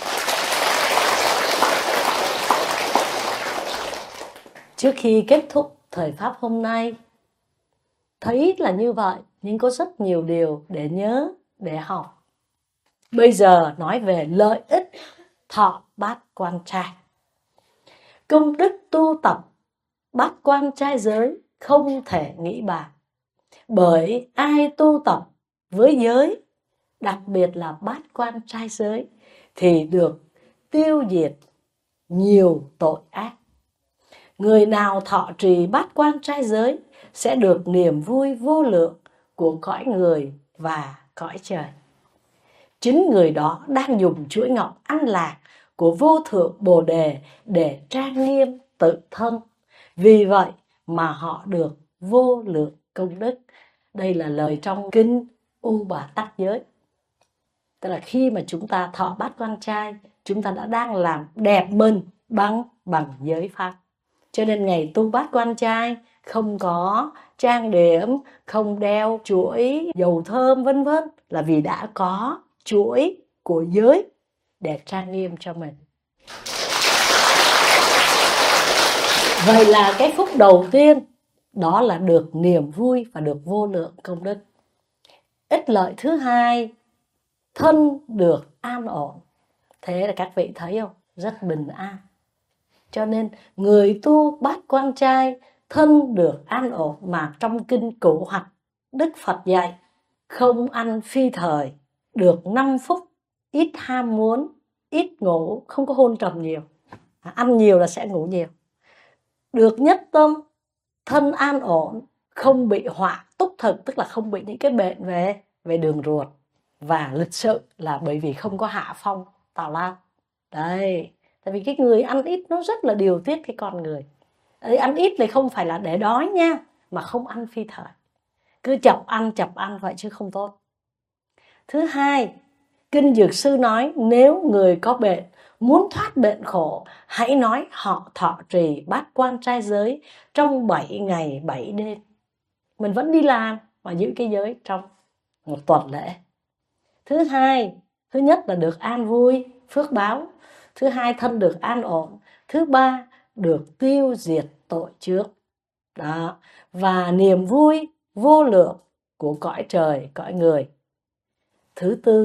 Trước khi kết thúc thời Pháp hôm nay, thấy là như vậy, nhưng có rất nhiều điều để nhớ, để học. Bây giờ nói về lợi ích thọ bát quan trai. Công đức tu tập bát quan trai giới không thể nghĩ bàn. Bởi ai tu tập với giới, đặc biệt là bát quan trai giới, thì được tiêu diệt nhiều tội ác. Người nào thọ trì bát quan trai giới sẽ được niềm vui vô lượng của cõi người và cõi trời. Chính người đó đang dùng chuỗi ngọc ăn lạc của vô thượng Bồ Đề để trang nghiêm tự thân. Vì vậy mà họ được vô lượng công đức. Đây là lời trong kinh U Bà Tát Giới. Tức là khi mà chúng ta thọ bát quan trai, chúng ta đã đang làm đẹp mình bằng bằng giới pháp. Cho nên ngày tu bát quan trai không có trang điểm, không đeo chuỗi dầu thơm vân vân, là vì đã có chuỗi của giới để trang nghiêm cho mình. Vậy là cái phúc đầu tiên đó là được niềm vui và được vô lượng công đức. Ích lợi thứ hai, thân được an ổn. Thế là các vị thấy không? Rất bình an. Cho nên người tu bát quan trai thân được an ổn, mà trong kinh Cửu Hoạch Đức Phật dạy không ăn phi thời, được năm phúc, ít ham muốn, ít ngủ, không có hôn trầm nhiều. Ăn nhiều là sẽ ngủ nhiều. Được nhất tâm, thân an ổn, không bị họa túc thực, tức là không bị những cái bệnh về về đường ruột. Và lịch sự là bởi vì không có hạ phong tào lao. Đấy, tại vì cái người ăn ít nó rất là điều tiết cái con người. Đấy, ăn ít thì không phải là để đói nha, mà không ăn phi thời. Cứ chập ăn chập ăn vậy chứ không tốt. Thứ hai, Kinh Dược Sư nói nếu người có bệnh, muốn thoát bệnh khổ, hãy nói họ thọ trì bát quan trai giới trong bảy ngày bảy đêm. Mình vẫn đi làm mà giữ cái giới trong một tuần lễ. Thứ hai, thứ nhất là được an vui, phước báo. Thứ hai, thân được an ổn. Thứ ba, được tiêu diệt tội trước. Đó. Và niềm vui vô lượng của cõi trời, cõi người. Thứ tư,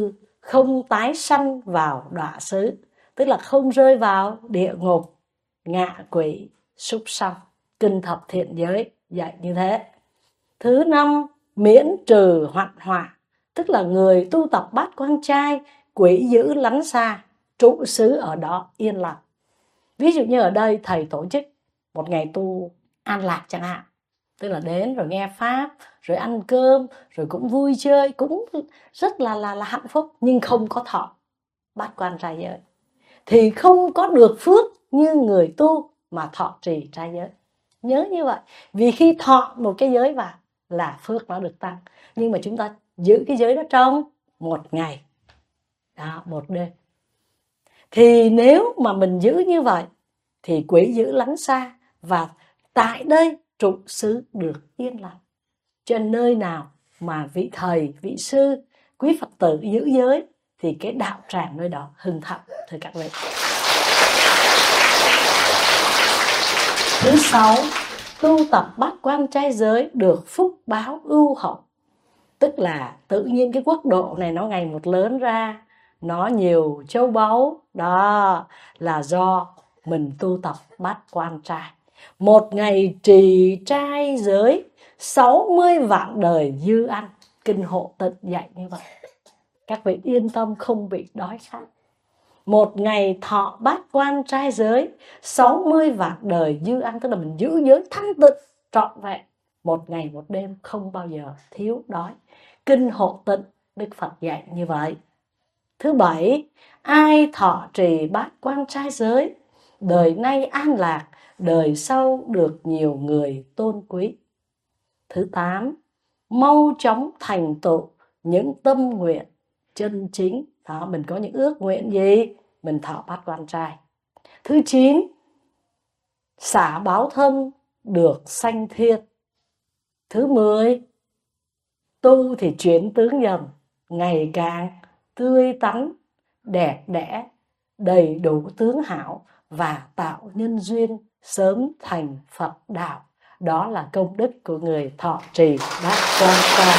không tái sanh vào đọa xứ, tức là không rơi vào địa ngục, ngạ quỷ, súc sanh. Kinh Thập Thiện Giới dạy như thế. Thứ năm, miễn trừ hoạn họa, tức là người tu tập bát quan trai, quỷ dữ lánh xa, trụ xứ ở đó yên lặng. Ví dụ như ở đây thầy tổ chức một ngày tu an lạc chẳng hạn, tức là đến rồi nghe pháp, rồi ăn cơm, rồi cũng vui chơi, cũng rất là là, là hạnh phúc, nhưng không có thọ bát quan trai giới, thì không có được phước như người tu mà thọ trì trai giới. Nhớ như vậy, vì khi thọ một cái giới vào là phước nó được tăng, nhưng mà chúng ta giữ cái giới đó trong một ngày, đó, một đêm. Thì nếu mà mình giữ như vậy thì quỷ dữ lánh xa, và tại đây trụ xứ được yên lặng. Trên nơi nào mà vị thầy, vị sư, quý Phật tử giữ giới thì cái đạo tràng nơi đó hưng thịnh, thưa các vị. Thứ sáu, tu tập bát quan trai giới được phúc báo ưu hậu, tức là tự nhiên cái quốc độ này nó ngày một lớn ra, nó nhiều châu báu, đó là do mình tu tập bát quan trai. Một ngày trì trai giới, sáu mươi vạn đời dư ăn. Kinh Hộ Tịnh dạy như vậy. Các vị yên tâm không bị đói khát. Một ngày thọ bát quan trai giới, sáu mươi vạn đời dư ăn, tức là mình giữ giới thanh tịnh trọn vẹn, một ngày một đêm không bao giờ thiếu đói. Kinh Hộ Tịnh Đức Phật dạy như vậy. Thứ bảy, ai thọ trì bát quan trai giới, đời nay an lạc, đời sau được nhiều người tôn quý. Thứ tám, mau chóng thành tựu những tâm nguyện chân chính. Đó, mình có những ước nguyện gì? Mình thọ bát quan trai. Thứ chín, xả báo thân được sanh thiên. Thứ mười, tu thì chuyển tướng dần, ngày càng tươi tắn, đẹp đẽ, đầy đủ tướng hảo và tạo nhân duyên sớm thành Phật đạo. Đó là công đức của người thọ trì bát quan trai.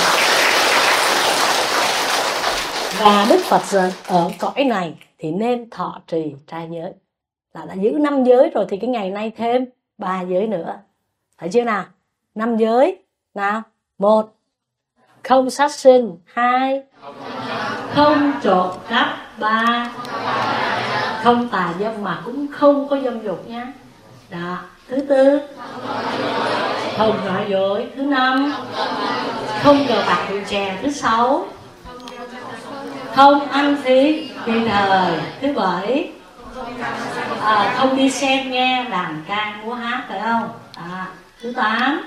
Và Đức Phật dạy ở cõi này thì nên thọ trì trai giới. Là đã giữ năm giới rồi thì cái ngày nay thêm ba giới nữa. Thấy chưa nào? Năm giới. Nào? Một, không sát sinh. Hai, không trộm cắp. Ba, không tà dâm, mà cũng không có dâm dục nhá. Đó. Thứ tư, không nói dối. Thứ năm, không cờ bạc rượu chè. Thứ sáu, không ăn phí khi thời. Thứ bảy, à, không đi xem nghe đàn ca múa hát, phải không? À, thứ tám,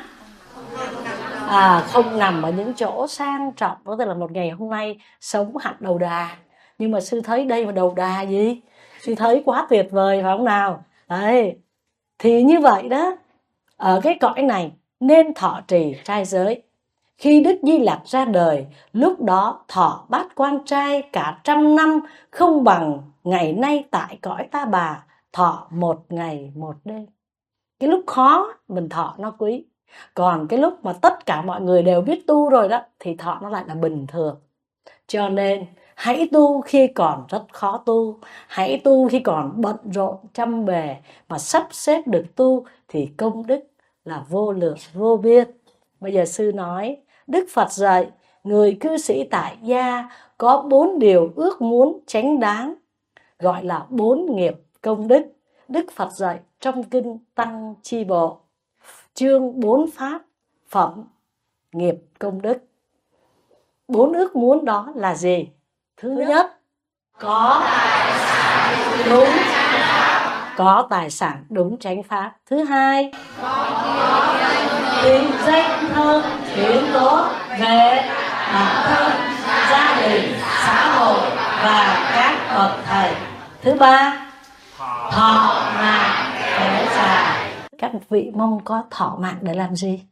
à, không nằm ở những chỗ sang trọng. Có thể là một ngày hôm nay sống hạnh đầu đà, nhưng mà sư thấy đây mà đầu đà gì? Sư thấy quá tuyệt vời, phải không nào? Đấy. Thì như vậy đó, ở cái cõi này nên thọ trì trai giới. Khi Đức Di Lặc ra đời, lúc đó thọ bát quan trai cả trăm năm, không bằng ngày nay tại cõi Ta Bà thọ một ngày một đêm. Cái lúc khó mình thọ nó quý, còn cái lúc mà tất cả mọi người đều biết tu rồi đó thì thọ nó lại là bình thường. Cho nên hãy tu khi còn rất khó tu, hãy tu khi còn bận rộn trăm bề, mà sắp xếp được tu thì công đức là vô lượng vô biên. Bây giờ sư nói, Đức Phật dạy người cư sĩ tại gia có bốn điều ước muốn chánh đáng, gọi là bốn nghiệp công đức. Đức Phật dạy trong kinh Tăng Chi Bộ, chương bốn pháp phẩm nghiệp công đức. Bốn ước muốn đó là gì? Thứ nhất, có tài sản đúng chánh pháp. Có tài sản đúng chánh pháp. Thứ hai, có tiếng danh thơm tiếng tốt về bản thân, gia đình, xã hội và các bậc thầy. Thứ ba, thọ mạng kéo dài. Các vị mong có thọ mạng để làm gì?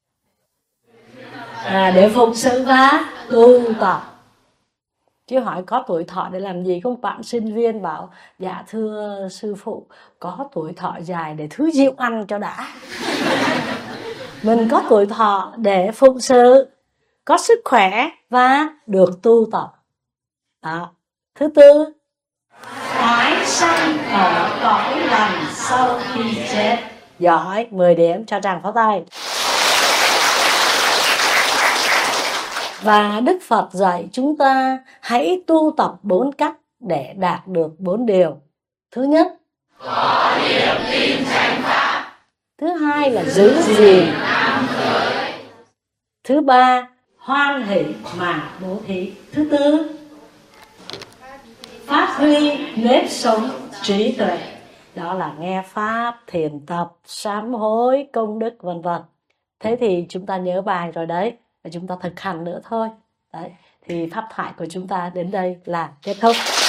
À, để phụng sự và tu tập. Chứ hỏi có tuổi thọ để làm gì? Không bạn sinh viên bảo, dạ thưa sư phụ, có tuổi thọ dài để thứ rượu ăn cho đã. Mình có tuổi thọ để phụng sự, có sức khỏe và được tu tập. Đó. Thứ tư, tái sanh ở cõi lành sau khi chết. giỏi, mười điểm, cho tràng pháo tay. Và Đức Phật dạy chúng ta hãy tu tập bốn cách để đạt được bốn điều. Thứ nhất, Có niềm tin chánh pháp. Thứ hai là giữ gìn năm giới. Thứ ba, hoan hỷ mà bố thí. Thứ tư, phát huy nếp sống trí tuệ. Đó là nghe pháp, thiền tập, sám hối, công đức vân vân. Thế thì chúng ta nhớ bài rồi đấy, và chúng ta thực hành nữa thôi. Đấy, thì pháp thoại của chúng ta đến đây là kết thúc.